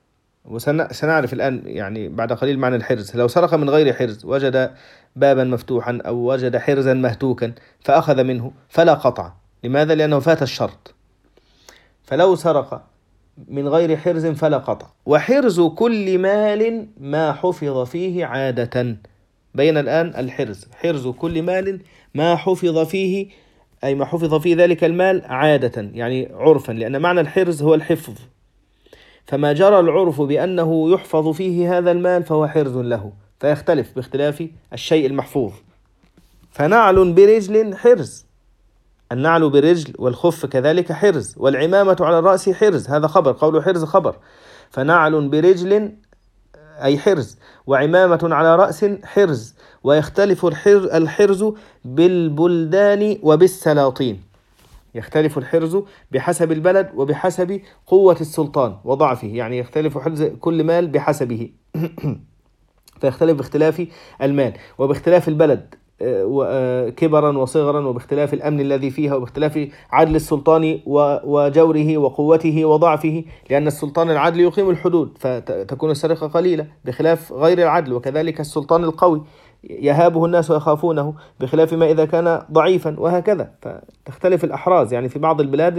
وسنعرف الآن يعني بعد قليل معنى الحرز. لو سرق من غير حرز وجد بابا مفتوحا أو وجد حرزا مهتوكا فأخذ منه فلا قطع. لماذا؟ لأنه فات الشرط. فلو سرق من غير حرز فلا قطع. وحرز كل مال ما حفظ فيه عادة. بين الآن الحرز، حرز كل مال ما حفظ فيه، أي ما حفظ فيه ذلك المال عادة، يعني عرفا، لأن معنى الحرز هو الحفظ، فما جرى العرف بأنه يحفظ فيه هذا المال فهو حرز له، فيختلف باختلاف الشيء المحفوظ. فنعل برجل حرز، النعل برجل والخف كذلك حرز، والعمامة على الرأس حرز، هذا خبر، قول حرز خبر. فنعل برجل أي حرز، وعمامة على رأس حرز. ويختلف الحرز بالبلدان وبالسلاطين، يختلف الحرز بحسب البلد وبحسب قوة السلطان وضعفه، يعني يختلف حرز كل مال بحسبه فيختلف باختلاف المال وباختلاف البلد كبرا وصغرا، وباختلاف الأمن الذي فيها، وباختلاف عدل السلطان وجوره وقوته وضعفه، لأن السلطان العدل يقيم الحدود فتكون السرقة قليلة بخلاف غير العدل، وكذلك السلطان القوي يهابه الناس ويخافونه بخلاف ما إذا كان ضعيفا، وهكذا. فتختلف الأحراز، يعني في بعض البلاد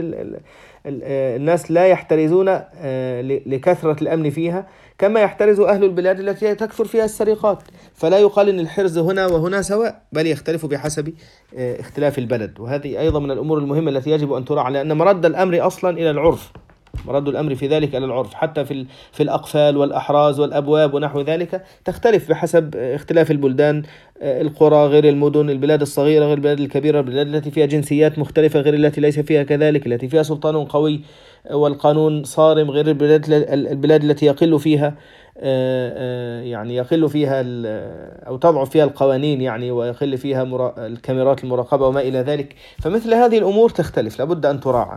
الناس لا يحترزون لكثرة الأمن فيها كما يحترز أهل البلاد التي تكثر فيها السرقات، فلا يقال أن الحرز هنا وهنا سواء، بل يختلف بحسب اختلاف البلد. وهذه أيضا من الأمور المهمة التي يجب أن تراعى، لأن مرد الأمر أصلا إلى العرف، مرد الأمر في ذلك إلى العرف، حتى في في الأقفال والأحراز والأبواب ونحو ذلك تختلف بحسب اختلاف البلدان، القرى غير المدن، البلاد الصغيرة غير البلاد الكبيرة، البلاد التي فيها جنسيات مختلفة غير التي ليس فيها كذلك، التي فيها سلطان قوي والقانون صارم غير البلاد البلاد التي يقل فيها يعني يقل فيها أو تضعف فيها القوانين، يعني ويقل فيها الكاميرات المراقبة وما إلى ذلك. فمثل هذه الأمور تختلف، لابد أن تراعى،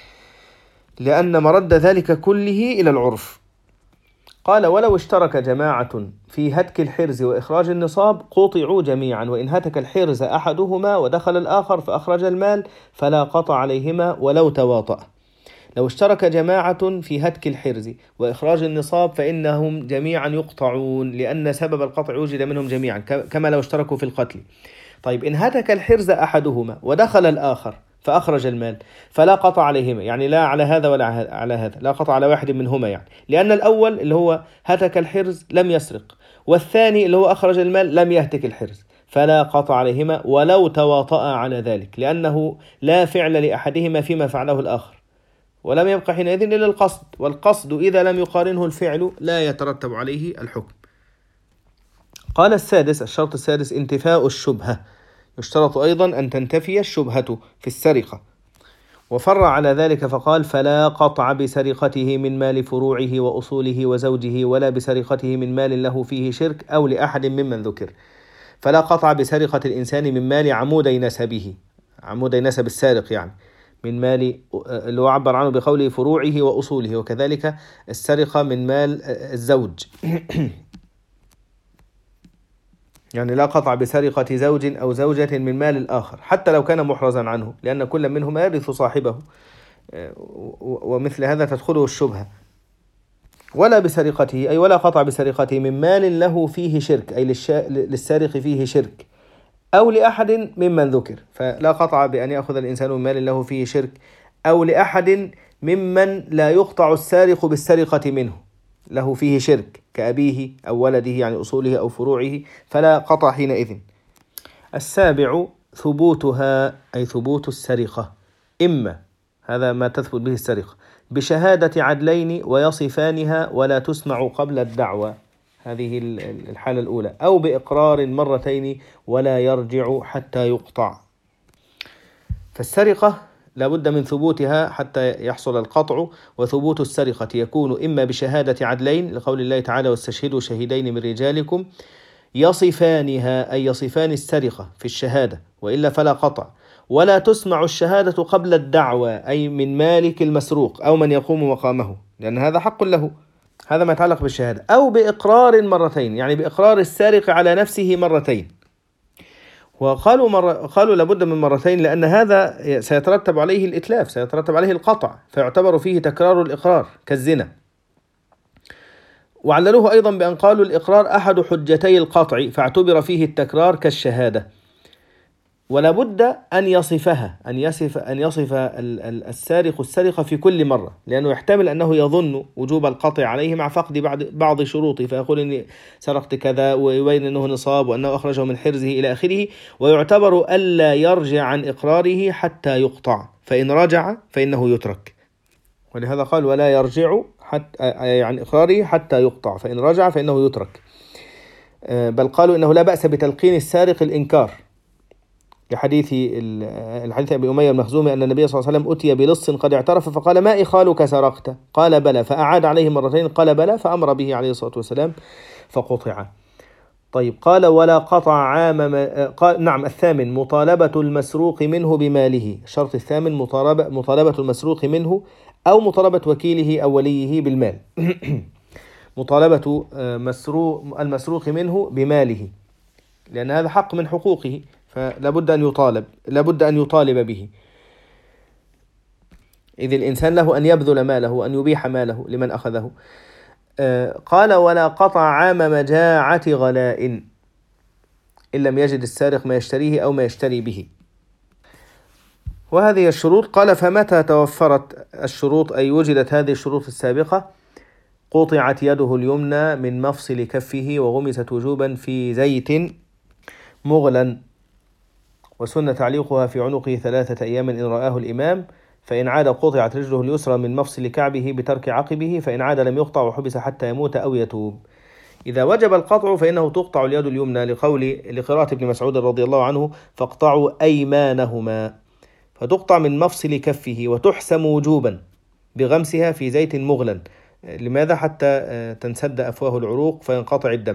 لأن مرد ذلك كله إلى العرف. قال ولو اشترك جماعة في هتك الحرز وإخراج النصاب قطعوا جميعا، وإن هتك الحرز أحدهما ودخل الآخر فأخرج المال فلا قطع عليهما ولو تواطأ. لو اشترك جماعة في هتك الحرز وإخراج النصاب فإنهم جميعا يقطعون، لأن سبب القطع وجد منهم جميعا كما لو اشتركوا في القتل. طيب إن هتك الحرز أحدهما ودخل الآخر فأخرج المال فلا قطع عليهما، يعني لا على هذا ولا على هذا، لا قطع على واحد منهما، يعني لأن الأول اللي هو هتك الحرز لم يسرق، والثاني اللي هو أخرج المال لم يهتك الحرز، فلا قطع عليهما ولو تواطأ على ذلك، لأنه لا فعل لأحدهما فيما فعله الآخر، ولم يبقى حينئذ إلا القصد، والقصد إذا لم يقارنه الفعل لا يترتب عليه الحكم. قال السادس، الشرط السادس انتفاء الشبهة، يشترط أيضا أن تنتفي الشبهة في السرقة. وفر على ذلك فقال فلا قطع بسرقته من مال فروعه وأصوله وزوجه، ولا بسرقته من مال له فيه شرك أو لأحد ممن ذكر. فلا قطع بسرقة الإنسان من مال عمودي نسبه، عمودي نسب السارق، يعني من مال اللي هو عبر عنه بقوله فروعه وأصوله، وكذلك السرقة من مال الزوج يعني لا قطع بسرقة زوج أو زوجة من مال الآخر حتى لو كان محرزا عنه، لأن كل منهما يرث صاحبه، ومثل هذا تدخله الشبهة. ولا بسرقته، أي ولا قطع بسرقته من مال له فيه شرك، أي للسارق فيه شرك، أو لأحد ممن ذكر، فلا قطع بأن يأخذ الإنسان من مال له فيه شرك، أو لأحد ممن لا يقطع السارق بالسرقة منه، له فيه شرك كأبيه أو ولده، يعني أصوله أو فروعه، فلا قطع حينئذ. السابع ثبوتها، أي ثبوت السرقة، إما هذا ما تثبت به السرقة بشهادة عدلين ويصفانها ولا تسمع قبل الدعوى، هذه الحالة الأولى، أو بإقرار مرتين ولا يرجع حتى يقطع. فالسرقة لابد من ثبوتها حتى يحصل القطع، وثبوت السرقة يكون إما بشهادة عدلين لقول الله تعالى واستشهدوا شهيدين من رجالكم، يصفانها أي يصفان السرقة في الشهادة، وإلا فلا قطع. ولا تسمع الشهادة قبل الدعوى، أي من مالك المسروق أو من يقوم مقامه، لأن هذا حق له، هذا ما يتعلق بالشهادة. أو بإقرار مرتين، يعني بإقرار السارق على نفسه مرتين. وقالوا مرة قالوا لابد من مرتين لأن هذا سيترتب عليه الإتلاف، سيترتب عليه القطع، فيعتبر فيه تكرار الإقرار كالزنا. وعللوه أيضا بأن قالوا الإقرار أحد حجتي القطع، فاعتبر فيه التكرار كالشهادة. ولا بد أن يصفها، أن يصف أن يصف السارق السرقة في كل مرة، لأنه يحتمل أنه يظن وجوب القطع عليه مع فقد بعض بعض شروطه، فيقول إني سرقت كذا، ويبين أنه نصاب وأنه أخرجه من حرزه إلى آخره. ويعتبر ألا يرجع عن إقراره حتى يقطع، فإن رجع فإنه يترك. ولهذا قال ولا يرجع حتى عن إقراره حتى يقطع، فإن رجع فإنه يترك. بل قالوا إنه لا بأس بتلقين السارق الإنكار، لحديث الحديث أبي أمية المخزومي أن النبي صلى الله عليه وسلم أتي بلص قد اعترف فقال ما إخالك سرقت؟ قال بلى، فأعاد عليه مرتين قال بلى، فأمر به عليه الصلاة والسلام فقطع. طيب قال ولا قطع عام قال نعم. الثامن مطالبة المسروق منه بماله، الشرط الثامن مطالبة مطالبة المسروق منه أو مطالبة وكيله أو وليه بالمال. مطالبة مسروق المسروق منه بماله، لأن هذا حق من حقوقه، فلا بد أن يطالب لا بد أن يطالب به، إذ الإنسان له أن يبذل ماله، أن يبيح ماله لمن أخذه. آه قال ولا قطع عام مجاعة غلاء إن لم يجد السارق ما يشتريه أو ما يشتري به. وهذه الشروط قال فمتى توفرت الشروط، أي وجدت هذه الشروط السابقة، قطعت يده اليمنى من مفصل كفه وغمست وجوبا في زيت مغلى، وسن تعليقها في عنقه ثلاثة أيام إن رآه الإمام، فإن عاد قطعت رجله اليسرى من مفصل كعبه بترك عقبه، فإن عاد لم يقطع وحبس حتى يموت أو يتوب. إذا وجب القطع فإنه تقطع اليد اليمنى لقول لقراءة ابن مسعود رضي الله عنه فاقطعوا أيمانهما، فتقطع من مفصل كفه وتحسم وجوبا بغمسها في زيت مغلى. لماذا؟ حتى تنسد أفواه العروق فينقطع الدم.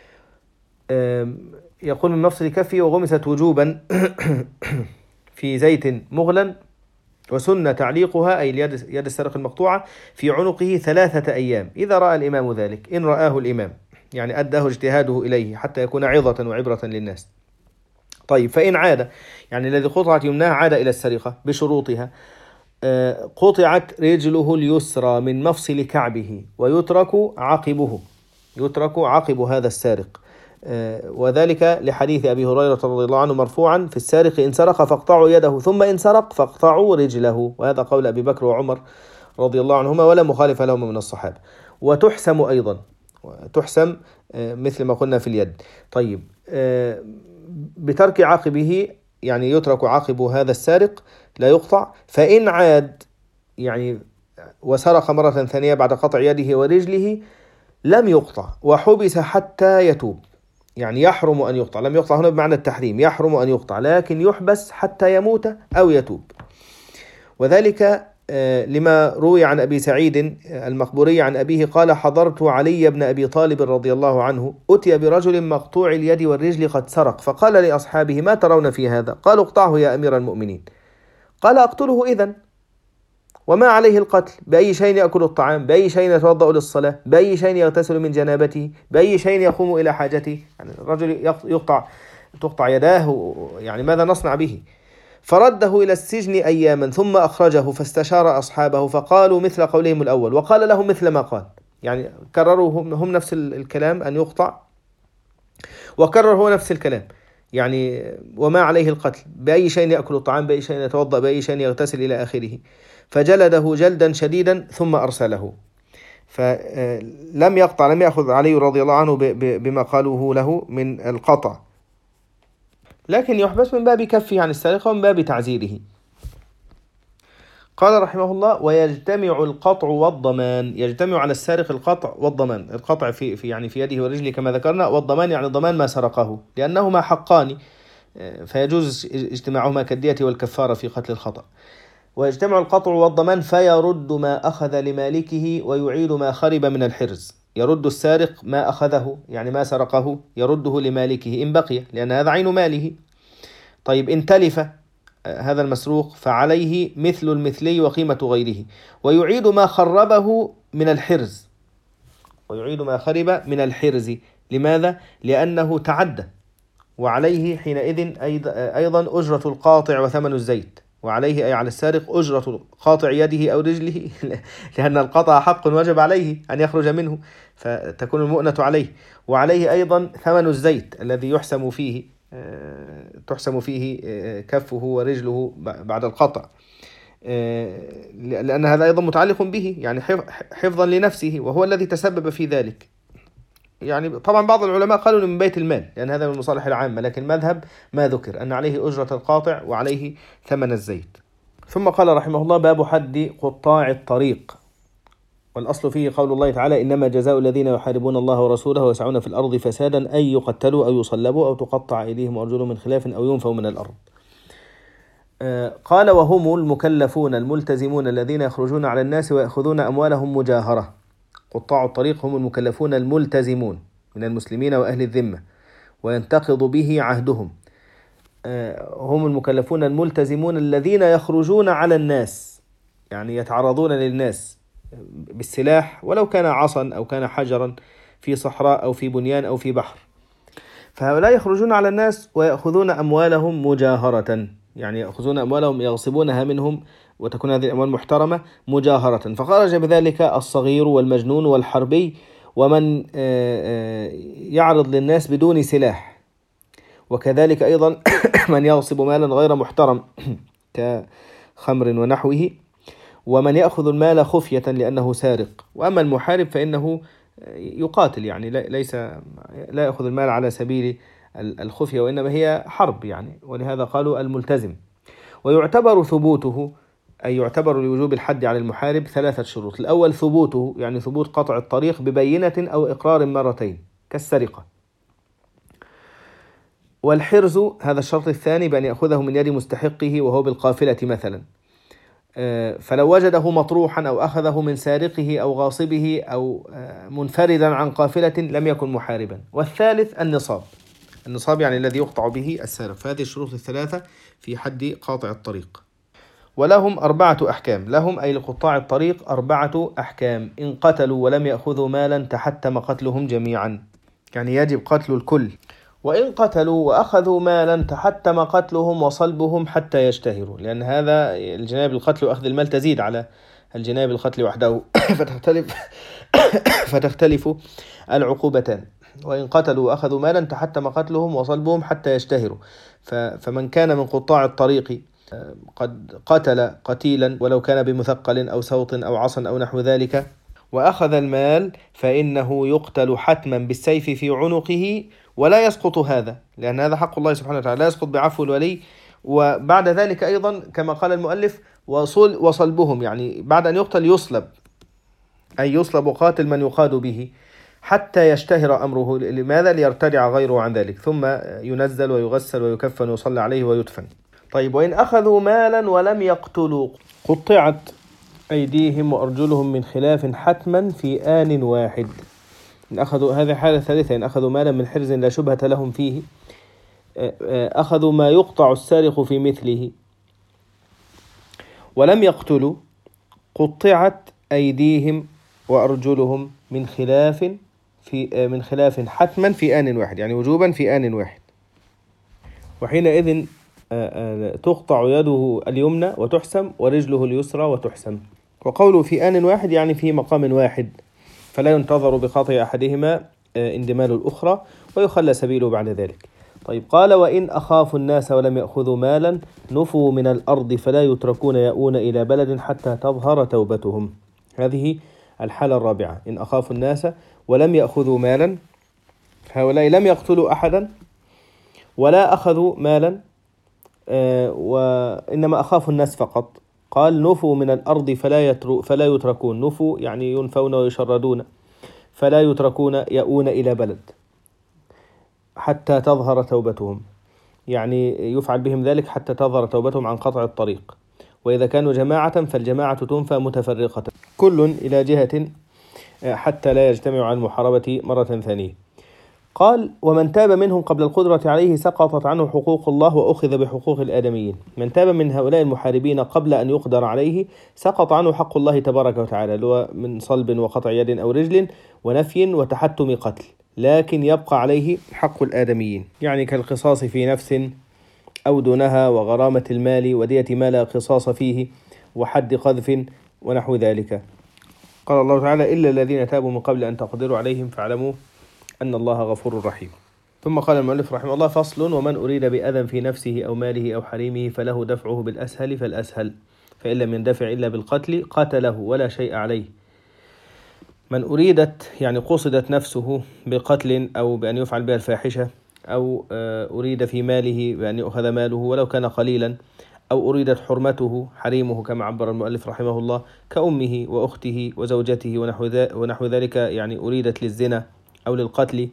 يقول من مفصل كفه وغمست وجوبا في زيت مغلى، وسن تعليقها أي اليد يد السارق المقطوعة في عنقه ثلاثة أيام إذا رأى الإمام ذلك، إن رآه الإمام، يعني أداه اجتهاده إليه حتى يكون عظة وعبرة للناس. طيب فإن عاد، يعني الذي قطعت يمناه عاد إلى السرقة بشروطها، قطعت رجله اليسرى من مفصل كعبه ويترك عقبه، يترك عقب هذا السارق، وذلك لحديث أبي هريرة رضي الله عنه مرفوعا في السارق إن سرق فاقطعوا يده ثم إن سرق فاقطعوا رجله، وهذا قول أبي بكر وعمر رضي الله عنهما ولا مخالف لهما من الصحابة. وتحسم أيضا، تحسم مثل ما قلنا في اليد. طيب بترك عقبه، يعني يترك عقب هذا السارق لا يقطع. فإن عاد يعني وسرق مرة ثانية بعد قطع يده ورجله لم يقطع وحبس حتى يتوب، يعني يحرم أن يقطع، لم يقطع هنا بمعنى التحريم، يحرم أن يقطع لكن يحبس حتى يموت أو يتوب. وذلك لما روي عن أبي سعيد المقبوري عن أبيه قال حضرت علي بن أبي طالب رضي الله عنه أتي برجل مقطوع اليد والرجل قد سرق، فقال لأصحابه ما ترون في هذا؟ قالوا اقطعه يا أمير المؤمنين. قال أقتله إذن؟ وما عليه القتل، بأي شيء يأكل الطعام، بأي شيء يتوضأ للصلاة، بأي شيء يغتسل من جنابته، بأي شيء يقوم إلى حاجته. يعني الرجل يقطع تقطع يداه، يعني ماذا نصنع به؟ فرده إلى السجن أياما ثم أخرجه فاستشار أصحابه فقالوا مثل قولهم الأول وقال لهم مثل ما قال. يعني كرروا هم, هم نفس الكلام أن يقطع، وكرر هو نفس الكلام، يعني وما عليه القتل، بأي شيء يأكل الطعام، بأي شيء يتوضأ، بأي شيء يغتسل إلى آخره. فجلده جلدا شديدا ثم أرسله. فلم يقطع، لم يأخذ علي رضي الله عنه بما قالوه له من القطع، لكن يحبس من باب كفه عن السرقة ومن باب تعزيره. قال رحمه الله: ويجتمع القطع والضمان. يجتمع على السارق القطع والضمان، القطع في في يعني في يده ورجله كما ذكرنا، والضمان يعني ضمان ما سرقه، لأنهما حقان فيجوز اجتماعهما كالدية والكفارة في قتل الخطأ. ويجتمع القطع والضمان فيرد ما أخذ لمالكه ويعيد ما خرب من الحرز. يرد السارق ما أخذه، يعني ما سرقه يرده لمالكه إن بقي، لأن هذا عين ماله. طيب إن تلف هذا المسروق فعليه مثل المثلي وقيمة غيره، ويعيد ما خربه من الحرز، ويعيد ما خرب من الحرز. لماذا؟ لأنه تعدى، وعليه حينئذ أيضا أجرة القاطع وثمن الزيت، وعليه أي على السارق أجرة قاطع يده أو رجله لأن القطع حق وجب عليه أن يخرج منه، فتكون المؤنة عليه. وعليه أيضا ثمن الزيت الذي يحسم فيه تحسم فيه كفه ورجله بعد القطع، لأن هذا أيضا متعلق به، يعني حفظا لنفسه، وهو الذي تسبب في ذلك. يعني طبعا بعض العلماء قالوا من بيت المال لأن هذا من المصالح العامة، لكن مذهب ما ذكر أن عليه أجرة القاطع وعليه ثمن الزيت. ثم قال رحمه الله: باب حد قطاع الطريق. والأصل فيه قول الله تعالى: إنما جزاء الذين يحاربون الله ورسوله ويسعون في الأرض فسادا أن يقتلوا أو يصلبوا أو تقطع أيديهم وأرجلهم من خلاف أو ينفوا من الأرض. آه قال: وهم المكلفون الملتزمون الذين يخرجون على الناس ويأخذون أموالهم مجاهرة. قطاع الطريق هم المكلفون الملتزمون من المسلمين وأهل الذمة وينتقض به عهدهم. آه هم المكلفون الملتزمون الذين يخرجون على الناس، يعني يتعرضون للناس بالسلاح ولو كان عصا أو كان حجرا في صحراء أو في بنيان أو في بحر. فهؤلاء يخرجون على الناس ويأخذون أموالهم مجاهرة، يعني يأخذون أموالهم يغصبونها منهم وتكون هذه الأموال محترمة مجاهرة. فخرج بذلك الصغير والمجنون والحربي ومن يعرض للناس بدون سلاح، وكذلك أيضا من يغصب مالا غير محترم كخمر ونحوه، ومن يأخذ المال خفية لأنه سارق. وأما المحارب فإنه يقاتل، يعني ليس لا يأخذ المال على سبيل الخفية، وإنما هي حرب يعني، ولهذا قالوا الملتزم. ويعتبر ثبوته، أي يعتبر لوجوب الحد على المحارب ثلاثة شروط. الأول ثبوته، يعني ثبوت قطع الطريق ببينة أو إقرار مرتين كالسرقة. والحرز هذا الشرط الثاني بأن يأخذه من يد مستحقه وهو بالقافلة مثلا، فلو وجده مطروحا أو أخذه من سارقه أو غاصبه أو منفردا عن قافلة لم يكن محاربا. والثالث النصاب، النصاب يعني الذي يقطع به السارق. فهذه الشروط الثلاثة في حد قاطع الطريق. ولهم أربعة أحكام، لهم أي لقطاع الطريق أربعة أحكام. إن قتلوا ولم يأخذوا مالا تحتم قتلهم جميعا، يعني يجب قتل الكل. وإن قتلوا وأخذوا مالا تحتم قتلهم وصلبهم حتى يشتهروا، لأن هذا الجناية بالقتل وأخذ المال تزيد على الجناية بالقتل وحده فتختلف فتختلف العقوبتان. وإن قتلوا وأخذوا مالا تحتم قتلهم وصلبهم حتى يشتهروا. فمن كان من قطاع الطريق قد قتل قتيلا ولو كان بمثقل أو سوط أو عصا أو نحو ذلك وأخذ المال فإنه يقتل حتما بالسيف في عنقه، ولا يسقط هذا، لأن هذا حق الله سبحانه وتعالى، لا يسقط بعفو الولي. وبعد ذلك أيضا كما قال المؤلف: وصل وصلبهم، يعني بعد أن يقتل يصلب، أي يصلب قاتل من يقاد به حتى يشتهر أمره. لماذا؟ ليرتدع غيره عن ذلك، ثم ينزل ويغسل ويكفن ويصلى عليه ويدفن. طيب، وإن أخذوا مالا ولم يقتلوا قطعت أيديهم وأرجلهم من خلاف حتما في آن واحد. إن أخذوا، هذه حالة ثالثة، إن أخذوا مالا من حرز لا شبهة لهم فيه، أخذوا ما يقطع السارق في مثله ولم يقتلوا، قطعت أيديهم وأرجلهم من خلاف في من خلاف حتما في آن واحد، يعني وجوبا في آن واحد. وحينئذ تقطع يده اليمنى وتحسم ورجله اليسرى وتحسم. وقوله في آن واحد يعني في مقام واحد، فلا ينتظر بقطع أحدهما اندمال الأخرى ويخلى سبيله بعد ذلك. طيب قال وإن أخافوا الناس ولم يأخذوا مالا نفوا من الأرض فلا يتركون يأون إلى بلد حتى تظهر توبتهم. هذه الحالة الرابعة، إن أخافوا الناس ولم يأخذوا مالا، هؤلاء لم يقتلوا أحدا ولا أخذوا مالا آه وإنما أخافوا الناس فقط. قال نفوا من الأرض فلا, فلا يتركون، نفوا يعني ينفون ويشردون، فلا يتركون يأون إلى بلد حتى تظهر توبتهم، يعني يفعل بهم ذلك حتى تظهر توبتهم عن قطع الطريق. وإذا كانوا جماعة فالجماعة تنفى متفرقة كل إلى جهة حتى لا يجتمع عن المحاربة مرة ثانية. قال ومن تاب منهم قبل القدرة عليه سقطت عنه حقوق الله وأخذ بحقوق الآدميين. من تاب من هؤلاء المحاربين قبل أن يقدر عليه سقط عنه حق الله تبارك وتعالى، اللي من صلب وقطع يد أو رجل ونفي وتحتم قتل، لكن يبقى عليه حق الآدميين، يعني كالقصاص في نفس أو دونها وغرامة المال ودية ما لا قصاص فيه وحد قذف ونحو ذلك. قال الله تعالى إلا الذين تابوا من قبل أن تقدروا عليهم فاعلموا أن الله غفور رحيم. ثم قال المؤلف رحمه الله فصل ومن أريد بأذى في نفسه أو ماله أو حريمه فله دفعه بالأسهل فالأسهل، فإن لم يندفع إلا بالقتل قتله ولا شيء عليه. من أريدت يعني قصدت نفسه بقتل أو بأن يفعل بها الفاحشة، أو أريد في ماله بأن يؤخذ ماله ولو كان قليلا، أو أريدت حرمته حريمه كما عبر المؤلف رحمه الله كأمه وأخته وزوجته ونحو ذلك، يعني أريدت للزنا أو للقتل.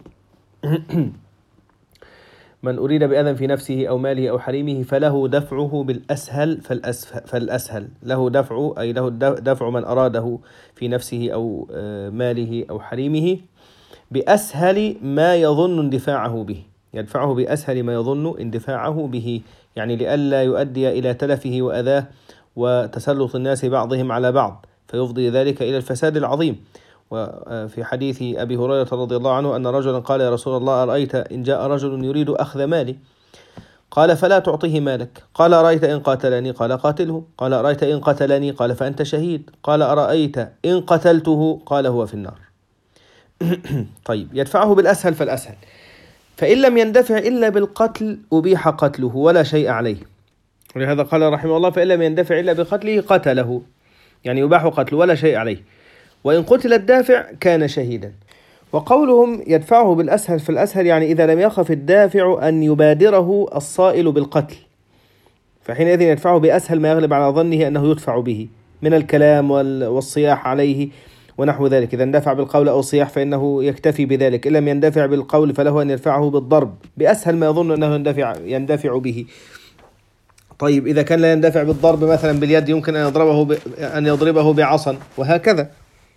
من أريد بأذى في نفسه أو ماله أو حريمه فله دفعه بالأسهل فالأسهل، له دفع أي له دفع من أراده في نفسه أو ماله أو حريمه بأسهل ما يظن اندفاعه به، يدفعه بأسهل ما يظن اندفاعه به، يعني لئلا يؤدي إلى تلفه وأذاه وتسلط الناس بعضهم على بعض فيفضي ذلك إلى الفساد العظيم. وفي حديث أبي هريرة رضي الله عنه أن رجلا قال يا رسول الله أرأيت إن جاء رجل يريد أخذ مالي؟ قال فلا تعطيه مالك. قال أرأيت إن قاتلني؟ قال قاتله. قال أرأيت إن قتلني؟ قال فأنت شهيد. قال أرأيت إن قتلته؟ قال هو في النار. طيب يدفعه بالأسهل فالأسهل، فإن لم يندفع إلا بالقتل أبيح قتله ولا شيء عليه، ولهذا قال رحمه الله فإن لم يندفع إلا بقتله قتله، يعني يباح قتله ولا شيء عليه، وإن قتل الدافع كان شهيدا. وقولهم يدفعه بالأسهل فالأسهل يعني إذا لم يخف الدافع أن يبادره الصائل بالقتل، فحينئذ يدفعه بأسهل ما يغلب على ظنه أنه يدفع به من الكلام والصياح عليه ونحو ذلك. إذا اندفع بالقول أو الصياح فإنه يكتفي بذلك، إن لم يندفع بالقول فله أن يدفعه بالضرب بأسهل ما يظن أنه يندفع, يندفع به. طيب إذا كان لا يندفع بالضرب مثلا باليد يمكن أن يضربه ب... أن يضربه بعصا وهكذا.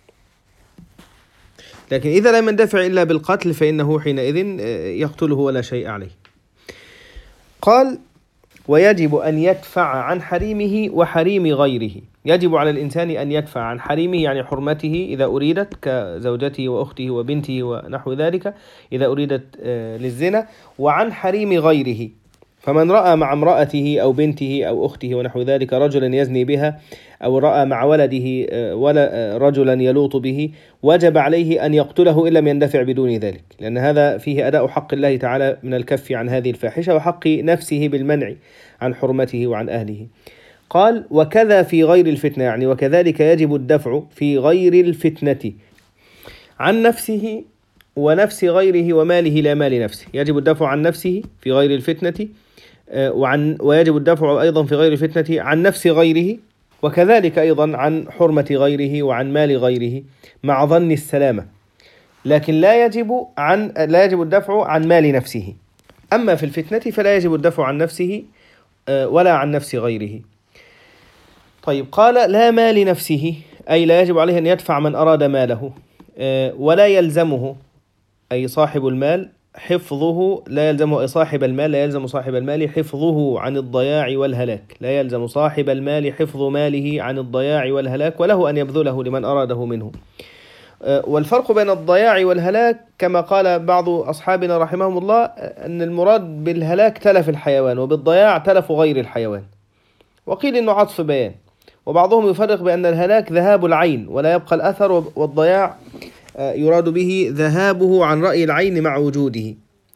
لكن إذا لم يندفع إلا بالقتل فإنه حينئذ يقتله ولا شيء عليه. قال ويجب أن يدفع عن حريمه وحريم غيره، يجب على الإنسان أن يدفع عن حريمه يعني حرمته إذا أريدت كزوجته وأخته وبنته ونحو ذلك إذا أريدت للزنا، وعن حريم غيره. فمن رأى مع امرأته أو بنته أو أخته ونحو ذلك رجلا يزني بها، أو رأى مع ولده ولا رجلا يلوط به، وجب عليه أن يقتله إن لم يندفع بدون ذلك، لأن هذا فيه أداء حق الله تعالى من الكف عن هذه الفاحشة وحق نفسه بالمنع عن حرمته وعن أهله. قال وكذا في غير الفتنة، يعني وكذلك يجب الدفع في غير الفتنة عن نفسه ونفس غيره وماله لا مال نفسه، يجب الدفع عن نفسه في غير الفتنة وعن ويجب الدفع أيضا في غير الفتنة عن نفس غيره، وكذلك أيضا عن حرمة غيره وعن مال غيره مع ظن السلامة، لكن لا يجب عن لا يجب الدفع عن مال نفسه. أما في الفتنة فلا يجب الدفع عن نفسه ولا عن نفس غيره. طيب قال لا مال نفسه أي لا يجب عليه أن يدفع من أراد ماله، ولا يلزمه أي صاحب المال حفظه لا يلزم صاحب المال لا يلزم صاحب المال حفظه عن الضياع والهلاك لا يلزم صاحب المال حفظ ماله عن الضياع والهلاك، وله أن يبذله لمن أراده منه. والفرق بين الضياع والهلاك كما قال بعض أصحابنا رحمهم الله أن المراد بالهلاك تلف الحيوان، وبالضياع تلف غير الحيوان، وقيل إنه عطف بيان. وبعضهم يفرق بأن الهلاك ذهاب العين ولا يبقى الأثر، والضياع يراد به ذهابه عن رأي العين مع وجوده.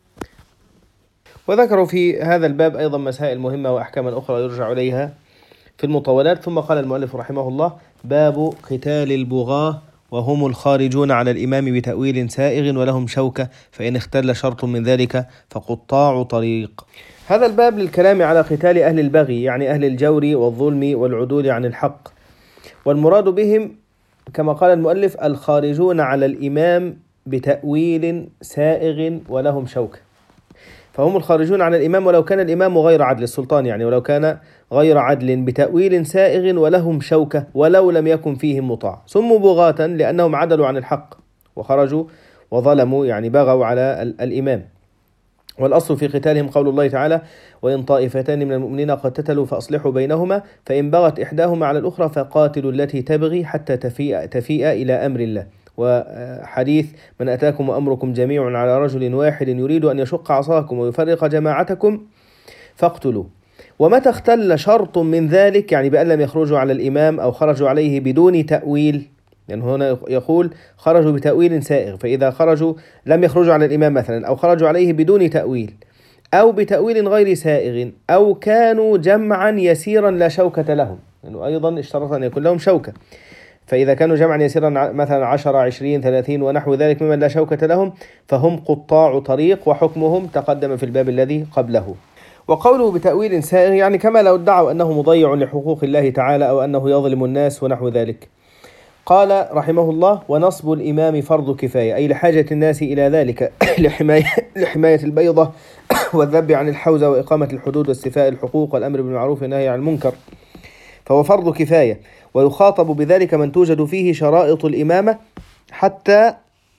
وذكروا في هذا الباب أيضا مسائل مهمة وأحكاما أخرى يرجع إليها في المطولات. ثم قال المؤلف رحمه الله: باب قتال البغاة وهم الخارجون على الإمام بتأويل سائغ ولهم شوكة، فإن اختل شرط من ذلك فقطاع طريق. هذا الباب للكلام على قتال أهل البغي، يعني أهل الجور والظلم والعدول عن الحق، والمراد بهم كما قال المؤلف الخارجون على الإمام بتأويل سائغ ولهم شوكة. فهم الخارجون على الإمام ولو كان الإمام غير عدل، السلطان يعني ولو كان غير عدل، بتأويل سائغ ولهم شوكة ولو لم يكن فيهم مطاع. سموا بغاة لأنهم عدلوا عن الحق وخرجوا وظلموا، يعني بغوا على الإمام. والأصل في قتالهم قول الله تعالى: وإن طائفتان من المؤمنين قتتلوا فأصلحوا بينهما فإن بغت إحداهما على الأخرى فقاتلوا التي تبغي حتى تفيء, تفيء إلى أمر الله. وحديث: من أتاكم وأمركم جميع على رجل واحد يريد أن يشق عصاكم ويفرق جماعتكم فاقتلوا. ومتى اختل شرط من ذلك، يعني بأن لم يخرجوا على الإمام أو خرجوا عليه بدون تأويل، لأن يعني هنا يقول خرجوا بتأويل سائغ، فإذا خرجوا لم يخرجوا على الإمام مثلا أو خرجوا عليه بدون تأويل أو بتأويل غير سائغ أو كانوا جمعا يسيرا لا شوكة لهم، لأنه يعني أيضا اشترط أن يكون لهم شوكة، فإذا كانوا جمعا يسيرا مثلا عشرة عشرين ثلاثين ونحو ذلك ممن لا شوكة لهم فهم قطاع طريق، وحكمهم تقدم في الباب الذي قبله. وقوله بتأويل سائغ يعني كما لو ادعوا أنه مضيع لحقوق الله تعالى أو أنه يظلم الناس ونحو ذلك. قال رحمه الله: ونصب الإمام فرض كفاية، أي لحاجة الناس إلى ذلك لحماية, لحماية البيضة والذب عن الحوزة وإقامة الحدود واستيفاء الحقوق والأمر بالمعروف والنهي عن المنكر، فهو فرض كفاية، ويخاطب بذلك من توجد فيه شرائط الإمامة حتى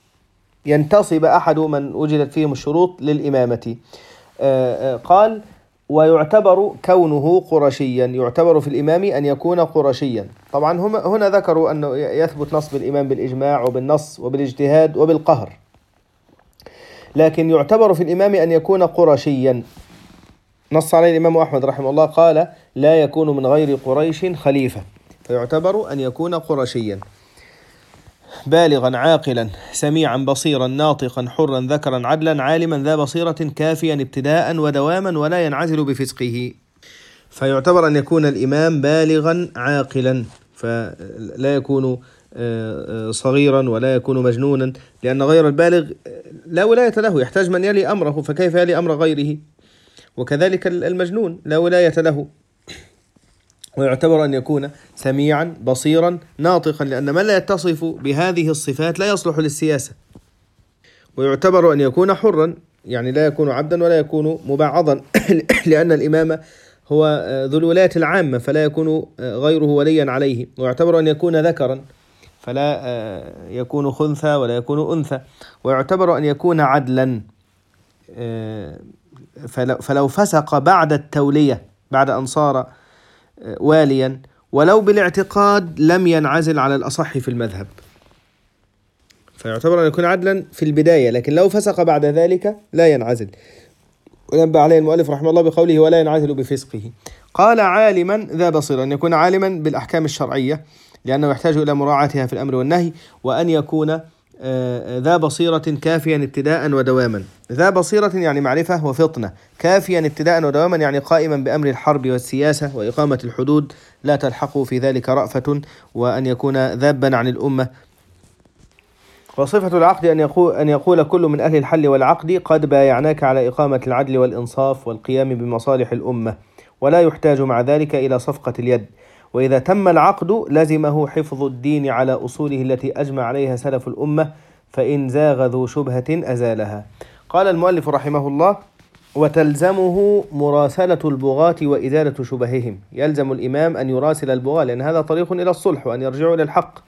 ينتصب أحد من وجدت فيهم الشروط للإمامة. قال: ويعتبر كونه قرشيا، يعتبر في الإمام أن يكون قرشيا. طبعا هم هنا ذكروا أنه يثبت نصب الإمام بالإجماع وبالنص وبالاجتهاد وبالقهر، لكن يعتبر في الإمام أن يكون قرشيا. نص عليه الإمام أحمد رحمه الله قال: لا يكون من غير قريش خليفة، فيعتبر أن يكون قرشيا، بالغا عاقلا سميعا بصيرا ناطقا حرا ذكرا عدلا عالما ذا بصيرة كافيا ابتداء ودواما ولا ينعزل بفسقه. فيعتبر أن يكون الإمام بالغا عاقلا، فلا يكون صغيرا ولا يكون مجنونا، لأن غير البالغ لا ولاية له، يحتاج من يلي أمره، فكيف يلي أمر غيره؟ وكذلك المجنون لا ولاية له. ويعتبر أن يكون سميعا بصيرا ناطقا، لأن من لا يتصف بهذه الصفات لا يصلح للسياسة. ويعتبر أن يكون حرا، يعني لا يكون عبدا ولا يكون مبعضا لأن الإمام هو ذو الولاية العامة فلا يكون غيره وليا عليه. ويعتبر أن يكون ذكرا فلا يكون خنثى ولا يكون أنثى. ويعتبر أن يكون عدلا، فلو فسق بعد التولية بعد أن صار واليا ولو بالاعتقاد لم ينعزل على الأصح في المذهب، فيعتبر أن يكون عدلا في البداية، لكن لو فسق بعد ذلك لا ينعزل. ونبه عليه المؤلف رحمه الله بقوله: ولا ينعزل بفسقه. قال: عالما ذا بصيرة، أن يكون عالما بالأحكام الشرعية لأنه يحتاج إلى مراعاتها في الأمر والنهي، وأن يكون ذا بصيرة كافيا ابتداء ودواما. ذا بصيرة يعني معرفة وفطنة، كافيا ابتداء ودواما يعني قائما بأمر الحرب والسياسة وإقامة الحدود لا تلحق في ذلك رأفة، وأن يكون ذابا عن الأمة. وصفة العقد أن يقول, أن يقول كل من أهل الحل والعقد: قد بايعناك على إقامة العدل والإنصاف والقيام بمصالح الأمة، ولا يحتاج مع ذلك إلى صفقة اليد. وإذا تم العقد لزمه حفظ الدين على أصوله التي أجمع عليها سلف الأمة، فإن زاغ ذو شبهة أزالها. قال المؤلف رحمه الله: وتلزمه مراسلة البغاة وإزالة شبههم. يلزم الإمام أن يراسل البغاة، لأن هذا طريق إلى الصلح وأن يرجعوا إلى الحق.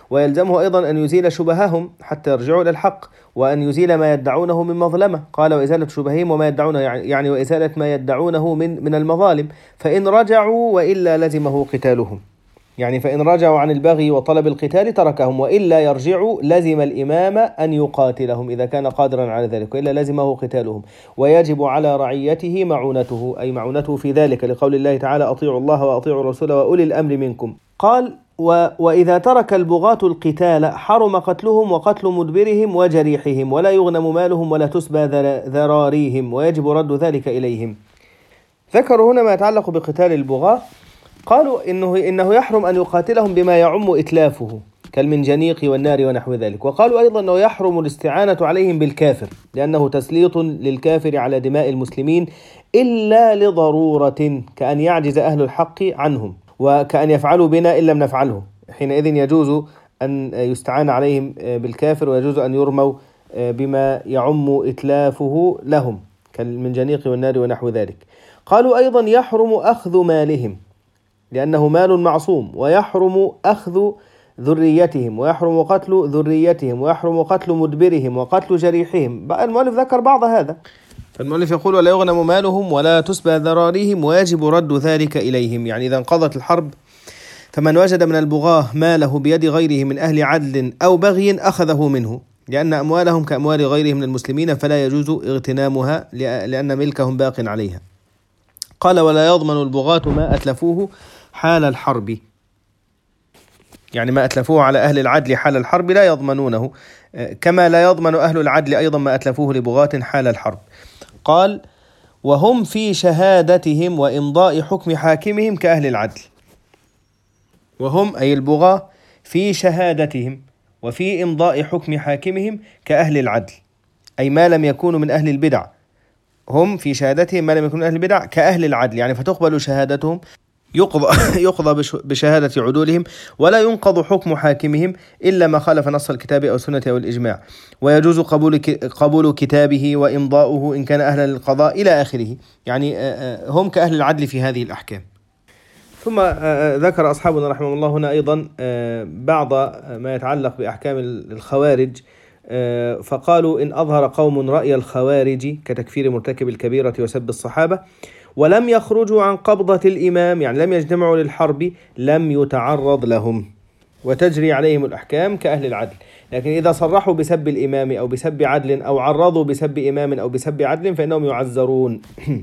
ويلزمه أيضا أن يزيل شبههم حتى يرجعوا إلى الحق، وأن يزيل ما يدعونه من مظلمة. قال وإزالة شبههم وما يدعونه يعني وإزالة ما يدعونه من من المظالم، فإن رجعوا وإلا لزمه قتالهم. يعني فإن رجعوا عن البغي وطلب القتال تركهم، وإلا يرجعوا لزم الإمام أن يقاتلهم إذا كان قادرا على ذلك، وإلا لزمه قتالهم. ويجب على رعيته معونته، أي معونته في ذلك، لقول الله تعالى أطيعوا الله وأطيعوا الرسول وأولي الأمر منكم. قال و وإذا ترك البغاة القتال حرم قتلهم وقتل مدبرهم وجريحهم، ولا يغنم مالهم ولا تسبى ذراريهم، ويجب رد ذلك إليهم. ذكروا هنا ما يتعلق بقتال البغاة. قالوا إنه, إنه يحرم أن يقاتلهم بما يعم إتلافه كالمنجنيق والنار ونحو ذلك. وقالوا أيضا أنه يحرم الاستعانة عليهم بالكافر، لأنه تسليط للكافر على دماء المسلمين إلا لضرورة، كأن يعجز أهل الحق عنهم، وكأن يفعلوا بنا إن لم نفعله، حينئذ يجوز أن يستعان عليهم بالكافر، ويجوز أن يرموا بما يعم إتلافه لهم كالمنجنيق والنار ونحو ذلك. قالوا أيضا يحرم أخذ مالهم لأنه مال معصوم، ويحرم أخذ ذريتهم، ويحرم قتل ذريتهم، ويحرم قتل مدبرهم وقتل جريحهم. بقى المؤلف ذكر بعض هذا، فالمؤلف يقول ولا يغنم مالهم ولا تسبى ذراريهم ويجب رد ذلك إليهم. يعني إذا انقضت الحرب فمن وجد من البغاة ماله بيد غيره من أهل عدل أو بغي أخذه منه، لأن أموالهم كأموال غيرهم من المسلمين فلا يجوز اغتنامها لأن ملكهم باق عليها. قال ولا يضمن البغاة ما أتلفوه حال الحرب، يعني ما أتلفوه على أهل العدل حال الحرب لا يضمنونه، كما لا يضمن أهل العدل أيضا ما أتلفوه لبغاة حال الحرب. قال وهم في شهادتهم وإمضاء حكم حاكمهم كأهل العدل. وهم أي البغاة في شهادتهم وفي إمضاء حكم حاكمهم كأهل العدل، أي ما لم يكونوا من أهل البدع. هم في شهادتهم ما لم يكونوا أهل البدع كأهل العدل، يعني فتقبل شهادتهم، يقضى, يقضى بشهادة عدولهم، ولا ينقض حكم حاكمهم إلا ما خالف نص الكتاب أو السنة أو الإجماع، ويجوز قبول قبول كتابه وإمضاؤه إن كان أهلا للقضاء إلى آخره. يعني هم كأهل العدل في هذه الأحكام. ثم ذكر أصحابنا رحمه الله هنا أيضا بعض ما يتعلق بأحكام الخوارج، فقالوا إن أظهر قوم رأي الخوارج كتكفير مرتكب الكبيرة وسب الصحابة ولم يخرجوا عن قبضة الإمام، يعني لم يجتمعوا للحرب، لم يتعرض لهم وتجري عليهم الأحكام كأهل العدل. لكن إذا صرحوا بسب الإمام أو بسب عدل أو عرضوا بسب إمام أو بسب عدل فإنهم يعذرون.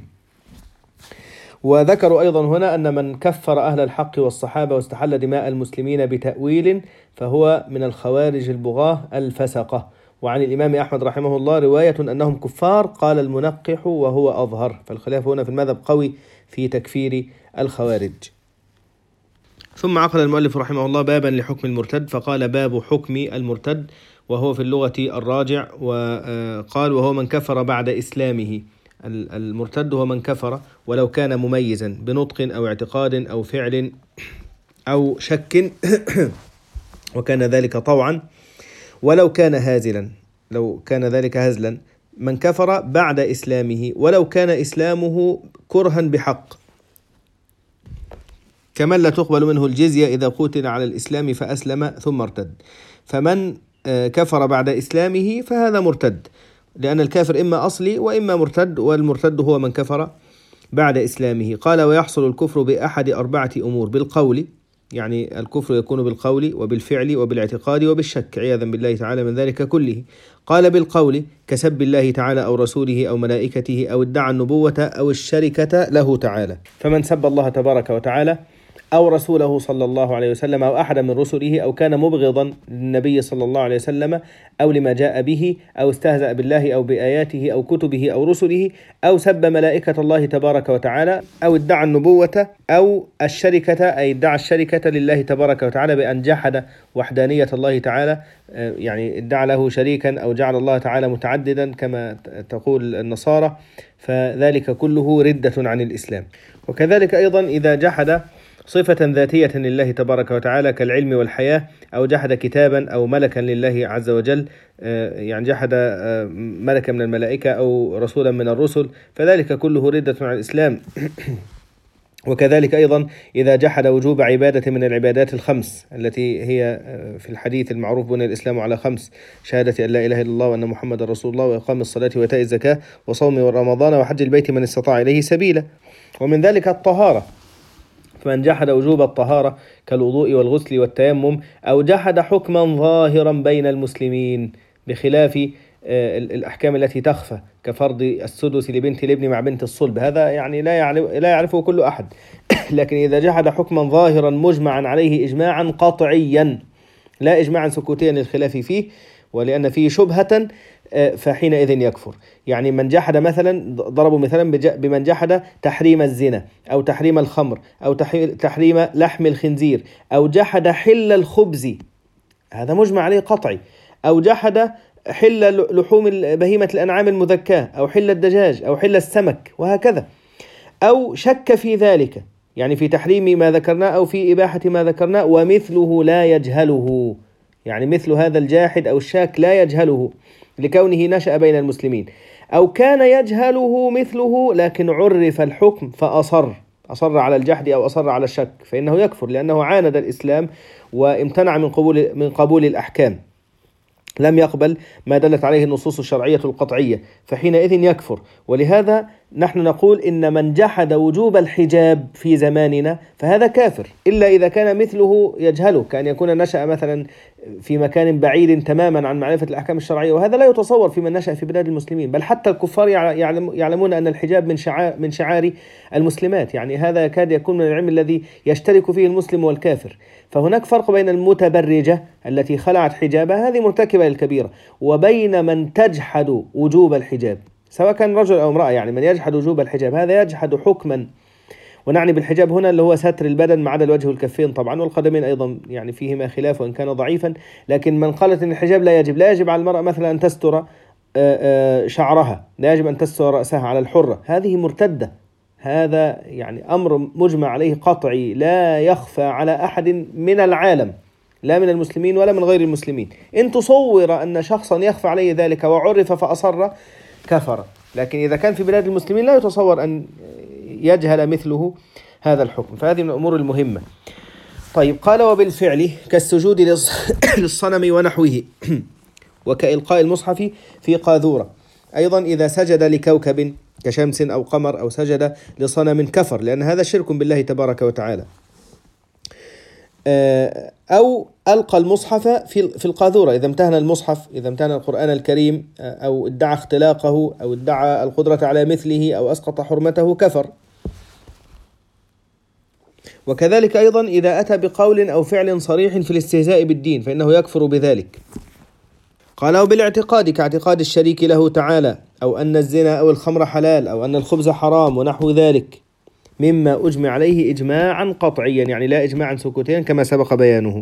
وذكروا أيضا هنا أن من كفر أهل الحق والصحابة واستحل دماء المسلمين بتأويل فهو من الخوارج البغاة الفسقة. وعن الإمام أحمد رحمه الله رواية أنهم كفار، قال المنقح وهو أظهر، فالخلاف هنا في المذهب قوي في تكفير الخوارج. ثم عقد المؤلف رحمه الله بابا لحكم المرتد، فقال باب حكم المرتد، وهو في اللغة الراجع، وقال وهو من كفر بعد إسلامه. المرتد هو من كفر ولو كان مميزا بنطق أو اعتقاد أو فعل أو شك وكان ذلك طوعا، ولو كان هازلا، لو كان ذلك هزلا. من كفر بعد إسلامه ولو كان إسلامه كرها بحق، كمن لا تقبل منه الجزية إذا قتل على الإسلام فأسلم ثم ارتد. فمن كفر بعد إسلامه فهذا مرتد، لأن الكافر إما أصلي وإما مرتد، والمرتد هو من كفر بعد إسلامه. قال ويحصل الكفر بأحد أربعة أمور: بالقول، يعني الكفر يكون بالقول وبالفعل وبالاعتقاد وبالشك عياذا بالله تعالى من ذلك كله. قال بالقول كسب الله تعالى أو رسوله أو ملائكته أو ادعى النبوة أو الشركة له تعالى، فمن سب الله تبارك وتعالى أو رسوله صلى الله عليه وسلم أو أحد من رسله أو كان مبغضا للنبي صلى الله عليه وسلم أو لما جاء به أو استهزأ بالله أو بآياته أو كتبه أو رسله أو سب ملائكة الله تبارك وتعالى أو ادعى النبوة أو الشركة، أي ادعى الشركة لله تبارك وتعالى بأن جحد وحدانية الله تعالى، يعني ادعى له شريكا أو جعل الله تعالى متعددا كما تقول النصارى، فذلك كله ردة عن الإسلام. وكذلك أيضا إذا جحد صفة ذاتية لله تبارك وتعالى كالعلم والحياة، أو جحد كتابا أو ملكا لله عز وجل، يعني جحد ملكا من الملائكة أو رسولا من الرسل، فذلك كله ردة عن الإسلام. وكذلك أيضا إذا جحد وجوب عبادة من العبادات الخمس التي هي في الحديث المعروف بني الإسلام على خمس: شهادة أن لا إله إلا الله وأن محمد رسول الله، وإقام الصلاة وإيتاء الزكاة وصوم رمضان وحج البيت من استطاع إليه سبيلا. ومن ذلك الطهارة، فمن جحد وجوب الطهارة كالوضوء والغسل والتيمم أو جحد حكما ظاهرا بين المسلمين بخلاف الأحكام التي تخفى كفرض السدس لبنت الابن مع بنت الصلب، هذا يعني لا يعرف لا يعرفه كل أحد. لكن إذا جحد حكما ظاهرا مجمعا عليه إجماعا قطعيا لا إجماعا سكوتيا للخلاف فيه ولأن فيه شبهة فحينئذ يكفر. يعني من جحد مثلا، ضربوا مثلا بمن جحد تحريم الزنا أو تحريم الخمر أو تحريم لحم الخنزير أو جحد حل الخبز، هذا مجمع عليه قطعي، أو جحد حل لحوم بهيمة الأنعام المذكاة أو حل الدجاج أو حل السمك وهكذا، أو شك في ذلك يعني في تحريم ما ذكرناه أو في إباحة ما ذكرناه ومثله لا يجهله، يعني مثل هذا الجاحد أو الشاك لا يجهله لكونه نشأ بين المسلمين، أو كان يجهله مثله لكن عرف الحكم فأصر أصر على الجحد أو أصر على الشك، فإنه يكفر لأنه عاند الإسلام وامتنع من قبول من قبول الأحكام، لم يقبل ما دلت عليه النصوص الشرعية القطعية، فحينئذ يكفر. ولهذا نحن نقول إن من جحد وجوب الحجاب في زماننا فهذا كافر، إلا إذا كان مثله يجهله، كأن يكون نشأ مثلا في مكان بعيد تماما عن معرفة الأحكام الشرعية، وهذا لا يتصور في من نشأ في بلاد المسلمين، بل حتى الكفار يعلمون أن الحجاب من شعار من شعار المسلمات، يعني هذا يكاد يكون من العلم الذي يشترك فيه المسلم والكافر. فهناك فرق بين المتبرجة التي خلعت حجابها هذه مرتكبة للكبيرة، وبين من تجحد وجوب الحجاب سواء كان رجل أو امرأة. يعني من يجحد وجوب الحجاب هذا يجحد حكما، ونعني بالحجاب هنا اللي هو ستر البدن ما عدا الوجه والكفين طبعا، والقدمين أيضا يعني فيهما خلاف وإن كان ضعيفا. لكن من قالت أن الحجاب لا يجب لا يجب على المرأة مثلا أن تستر شعرها، لا يجب أن تستر رأسها على الحرة، هذه مرتدة. هذا يعني أمر مجمع عليه قطعي لا يخفى على أحد من العالم، لا من المسلمين ولا من غير المسلمين. إن تصور أن شخصا يخفى عليه ذلك وعرف فأصر كفر، لكن إذا كان في بلاد المسلمين لا يتصور أن يجهل مثله هذا الحكم، فهذه من الأمور المهمة. طيب، قال وبالفعل كالسجود للصنم ونحوه وكإلقاء المصحف في قاذورة. أيضا إذا سجد لكوكب كشمس أو قمر أو سجد لصنم كفر، لأن هذا شرك بالله تبارك وتعالى. أو ألقى المصحف في القاذورة، إذا امتهن المصحف، إذا امتهن القرآن الكريم، أو ادعى اختلاقه أو ادعى القدرة على مثله أو أسقط حرمته كفر. وكذلك أيضا إذا أتى بقول أو فعل صريح في الاستهزاء بالدين فإنه يكفر بذلك. قال وبالاعتقاد كاعتقاد الشريك له تعالى، أو أن الزنا أو الخمر حلال، أو أن الخبز حرام ونحو ذلك مما أجمع عليه إجماعا قطعيا، يعني لا إجماعا سكوتيا كما سبق بيانه.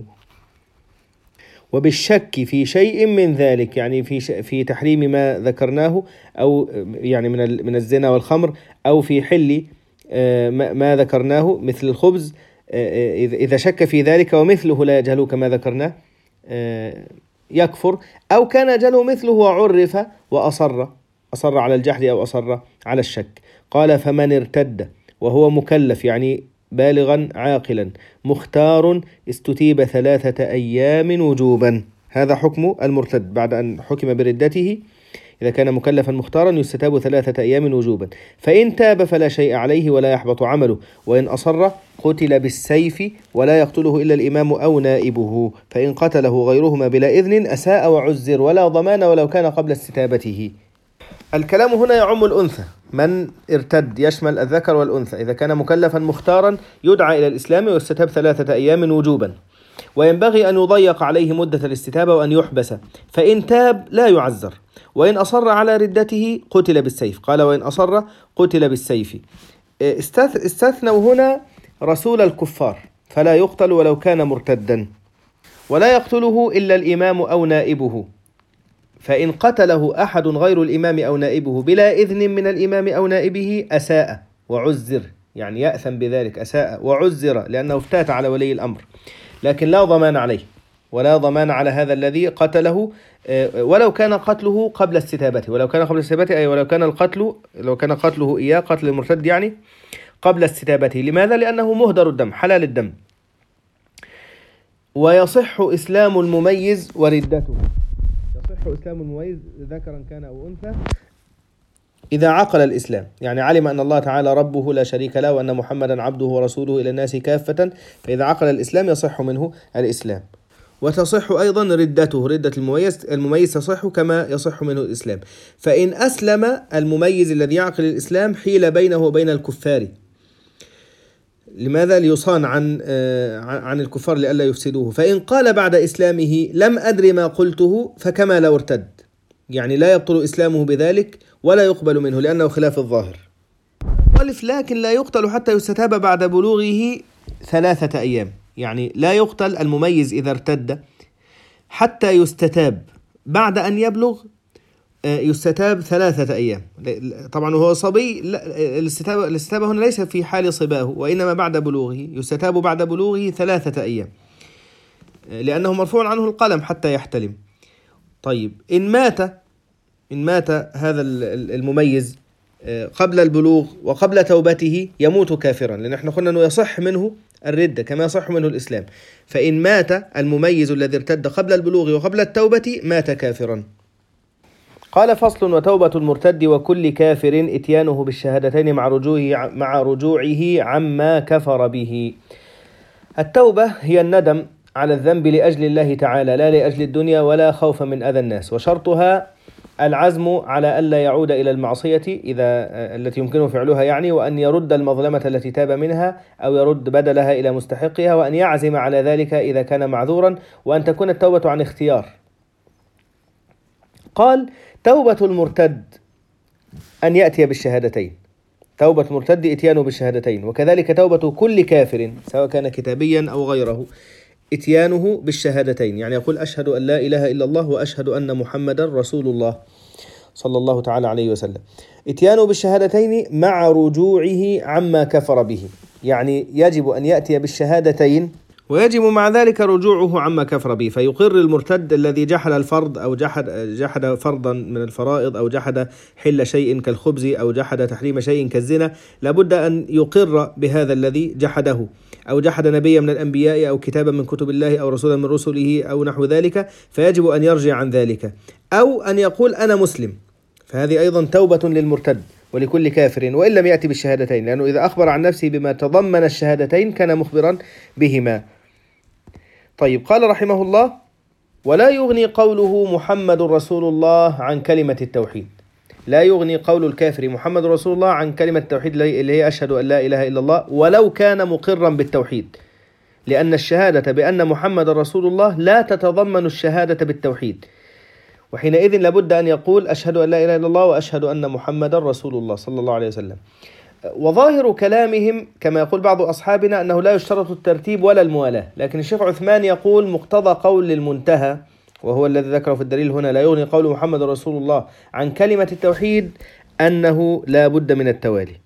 وبالشك في شيء من ذلك، يعني في في تحريم ما ذكرناه، أو يعني من من الزنا والخمر، أو في حل ما ذكرناه مثل الخبز، إذا شك في ذلك ومثله لا يجهله كما ذكرناه يكفر. أو كان يجهله مثله وعرف وأصر أصر على الجحد أو أصر على الشك. قال فمن ارتد وهو مكلف، يعني بالغا عاقلا مختار، استتيب ثلاثة أيام وجوبا. هذا حكم المرتد بعد أن حكم بردته، إذا كان مكلفا مختارا يستتاب ثلاثة أيام وجوبا. فإن تاب فلا شيء عليه ولا يحبط عمله، وإن أصر قتل بالسيف ولا يقتله إلا الإمام أو نائبه، فإن قتله غيرهما بلا إذن أساء وعزر ولا ضمان ولو كان قبل استتابته. الكلام هنا يعم الأنثى، من ارتد يشمل الذكر والأنثى. إذا كان مكلفا مختارا يدعى إلى الإسلام ويستتاب ثلاثة أيام وجوبا، وينبغي أن يضيق عليه مدة الاستتابة وأن يحبس، فإن تاب لا يعزر، وإن أصر على ردته قتل بالسيف. قال وإن أصر قتل بالسيف. استثنوا هنا رسول الكفار، فلا يقتل ولو كان مرتدا، ولا يقتله إلا الإمام أو نائبه. فإن قتله أحد غير الإمام أو نائبه بلا إذن من الإمام أو نائبه أساء وعزر، يعني يأثم بذلك، أساء وعزر لأنه افتات على ولي الأمر، لكن لا ضمان عليه ولا ضمان على هذا الذي قتله، ولو كان قتله قبل استتابته. ولو كان قبل استتابته أي ولو كان القتل لو كان قتله إياه قتل المرتد يعني قبل استتابته. لماذا؟ لأنه مهدر الدم، حلال الدم. ويصح إسلام المميز وردته، يصح إسلام المميز ذكرا كان أو أنثى إذا عقل الإسلام، يعني علم أن الله تعالى ربه لا شريك له وأن محمدا عبده ورسوله إلى الناس كافة، فإذا عقل الإسلام يصح منه الإسلام. وتصح أيضا ردته، ردة المميز المميز تصح كما يصح منه الإسلام. فإن أسلم المميز الذي يعقل الإسلام حيل بينه وبين الكفار. لماذا؟ ليصان عن عن الكفار لئلا يفسدوه. فإن قال بعد إسلامه لم أدري ما قلته فكما لو ارتد، يعني لا يبطل إسلامه بذلك ولا يقبل منه لأنه خلاف الظاهر. ألف لكن لا يقتل حتى يستتاب بعد بلوغه ثلاثة أيام، يعني لا يقتل المميز إذا ارتد حتى يستتاب بعد أن يبلغ، يستتاب ثلاثة أيام. طبعا وهو صبي الاستتابة, الاستتابة هنا ليس في حال صباه، وإنما بعد بلوغه، يستتاب بعد بلوغه ثلاثة أيام لأنه مرفوع عنه القلم حتى يحتلم. طيب إن مات إن مات هذا المميز قبل البلوغ وقبل توبته يموت كافرا، لأن احنا قلنا أنه يصح منه الردة كما يصح منه الإسلام. فإن مات المميز الذي ارتد قبل البلوغ وقبل التوبة مات كافرا. قال فصل: وتوبة المرتد وكل كافر إتيانه بالشهادتين مع رجوعه مع رجوعه عما كفر به. التوبة هي الندم على الذنب لأجل الله تعالى لا لأجل الدنيا ولا خوف من أذى الناس، وشرطها العزم على ألا يعود إلى المعصية إذا التي يمكنه فعلها يعني، وأن يرد المظلمة التي تاب منها أو يرد بدلها إلى مستحقها، وأن يعزم على ذلك إذا كان معذورا، وأن تكون التوبة عن اختيار. قال: توبة المرتد أن يأتي بالشهادتين، توبة مرتد إتيانه بالشهادتين، وكذلك توبة كل كافر سواء كان كتابيا أو غيره إتيانه بالشهادتين، يعني يقول أشهد أن لا إله إلا الله وأشهد أن محمدا رسول الله صلى الله تعالى عليه وسلم. إتيانه بالشهادتين مع رجوعه عما كفر به، يعني يجب أن يأتي بالشهادتين ويجب مع ذلك رجوعه عما كفر به، فيقر المرتد الذي جحد الفرض أو جحد جحد فرضا من الفرائض أو جحد حل شيء كالخبز أو جحد تحريم شيء كالزنا، لابد أن يقر بهذا الذي جحده، أو جحد نبيا من الأنبياء أو كتابا من كتب الله أو رسولا من رسله أو نحو ذلك، فيجب أن يرجع عن ذلك، أو أن يقول أنا مسلم، فهذه أيضا توبة للمرتد ولكل كافر وإن لم يأتي بالشهادتين، لأنه إذا أخبر عن نفسه بما تضمن الشهادتين كان مخبرا بهما. طيب، قال رحمه الله: ولا يغني قوله محمد رسول الله عن كلمة التوحيد. لا يغني قول الكافر محمد رسول الله عن كلمة التوحيد اللي هي أشهد أن لا إله إلا الله، ولو كان مقرا بالتوحيد، لأن الشهادة بأن محمد رسول الله لا تتضمن الشهادة بالتوحيد، وحينئذ لابد أن يقول أشهد أن لا إله إلا الله وأشهد أن محمد رسول الله صلى الله عليه وسلم. وظاهر كلامهم كما يقول بعض أصحابنا أنه لا يشترط الترتيب ولا الموالاة، لكن الشيخ عثمان يقول مقتضى قول المنتهى، وهو الذي ذكره في الدليل هنا: لا يغني قول محمد رسول الله عن كلمة التوحيد، أنه لا بد من التوالي.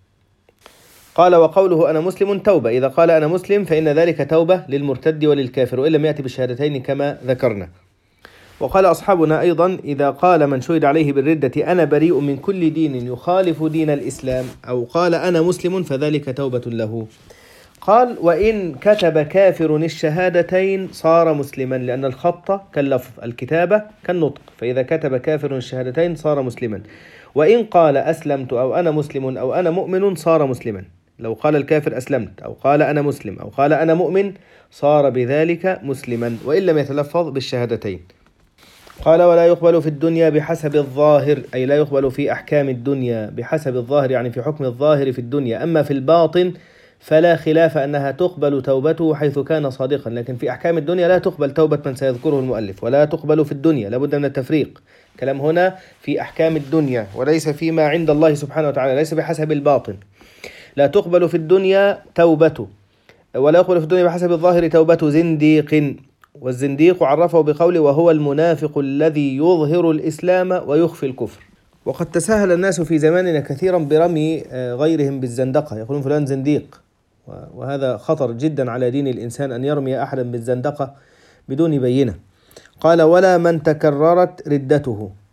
قال: وقوله أنا مسلم توبة، إذا قال أنا مسلم فإن ذلك توبة للمرتد وللكافر وإن لم يأتي بالشهادتين كما ذكرنا. وقال أصحابنا أيضا: إذا قال من شهد عليه بالردة أنا بريء من كل دين يخالف دين الإسلام، أو قال أنا مسلم، فذلك توبة له. قال: وإن كتب كافر الشهادتين صار مسلما، لأن الخط كاللفظ، الكتابة كالنطق، فإذا كتب كافر الشهادتين صار مسلما. وإن قال أسلمت أو أنا مسلم أو أنا مؤمن صار مسلما، لو قال الكافر أسلمت أو قال أنا مسلم أو قال أنا مؤمن صار بذلك مسلما وإن لم يتلفظ بالشهادتين. قال: ولا يقبل في الدنيا بحسب الظاهر، أي لا يقبل في أحكام الدنيا بحسب الظاهر، يعني في حكم الظاهر في الدنيا. أما في الباطن فلا خلاف أنها تقبل توبته حيث كان صادقا، لكن في أحكام الدنيا لا تقبل توبة من سيذكره المؤلف. ولا تقبل في الدنيا، لابد من التفريق، كلام هنا في أحكام الدنيا وليس فيما عند الله سبحانه وتعالى، ليس بحسب الباطن. لا تقبل في الدنيا توبته، ولا يقبل في الدنيا بحسب الظاهر توبة زنديق، والزنديق عرفه بقوله: وهو المنافق الذي يظهر الإسلام ويخفي الكفر. وقد تساهل الناس في زماننا كثيرا برمي غيرهم بالزندقة، يقولون فلان زنديق، وهذا خطر جدا على دين الإنسان أن يرمي أحدا بالزندقة بدون بينة. قال: ولا من تكررت ردته،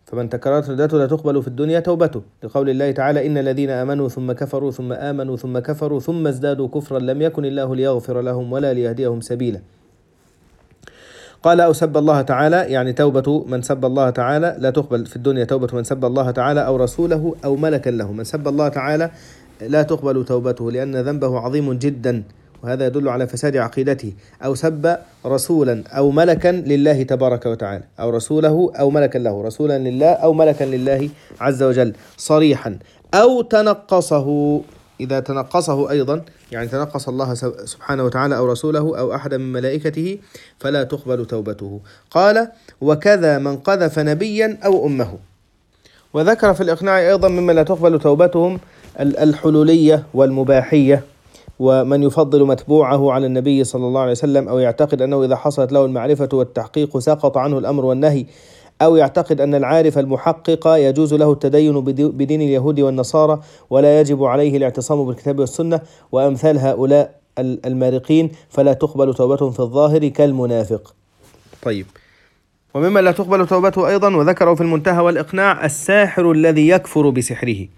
فمن تكررت ردته لا تقبل في الدنيا توبته، لقول الله تعالى: إن الذين آمنوا ثم كفروا ثم آمنوا ثم كفروا ثم ازدادوا كفرا لم يكن الله ليغفر لهم ولا ليهديهم سبيلا. قال: أو سب الله تعالى، يعني توبة من سب الله تعالى لا تقبل في الدنيا توبة من سب الله تعالى أو رسوله أو ملكا له. من سب الله تعالى لا تقبل توبته لأن ذنبه عظيم جدا، وهذا يدل على فساد عقيدته. أو سب رسولا أو ملكا لله تبارك وتعالى، أو رسوله أو ملكا له، رسولا لله أو ملكا لله عز وجل صريحا. أو تنقصه، إذا تنقصه أيضا يعني تنقص الله سبحانه وتعالى أو رسوله أو أحد من ملائكته فلا تقبل توبته. قال: وكذا من قذف نبيا أو أمه. وذكر في الإقناع أيضا مما لا تقبل توبتهم الحلولية والمباحية، ومن يفضل متبوعه على النبي صلى الله عليه وسلم، أو يعتقد أنه إذا حصلت له المعرفة والتحقيق سقط عنه الأمر والنهي، أو يعتقد أن العارف المحقق يجوز له التدين بدين اليهود والنصارى ولا يجب عليه الاعتصام بالكتاب والسنة، وأمثال هؤلاء المارقين فلا تقبل توبتهم في الظاهر كالمنافق. طيب، ومما لا تقبل توبته أيضا وذكروا في المنتهى والإقناع الساحر الذي يكفر بسحره.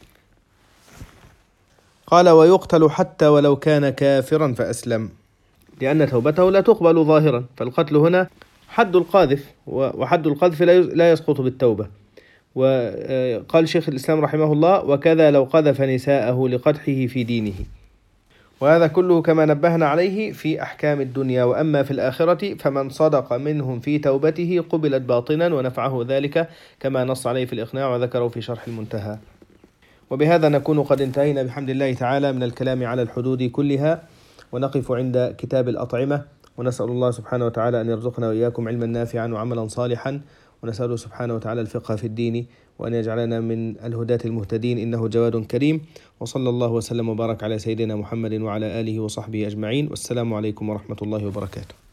قال: ويقتل حتى ولو كان كافرا فأسلم، لأن توبته لا تقبل ظاهرا، فالقتل هنا حد القاذف، وحد القذف لا يسقط بالتوبة. وقال شيخ الإسلام رحمه الله: وكذا لو قذف نساءه لقدحه في دينه. وهذا كله كما نبهنا عليه في أحكام الدنيا. وأما في الآخرة فمن صدق منهم في توبته قبلت باطنا ونفعه ذلك، كما نص عليه في الإقناع وذكره في شرح المنتهى. وبهذا نكون قد انتهينا بحمد الله تعالى من الكلام على الحدود كلها، ونقف عند كتاب الأطعمة، ونسأل الله سبحانه وتعالى أن يرزقنا وإياكم علما نافعا وعملا صالحا، ونسأله سبحانه وتعالى الفقه في الدين، وأن يجعلنا من الهداة المهتدين، إنه جواد كريم. وصلى الله وسلم وبارك على سيدنا محمد وعلى آله وصحبه أجمعين، والسلام عليكم ورحمة الله وبركاته.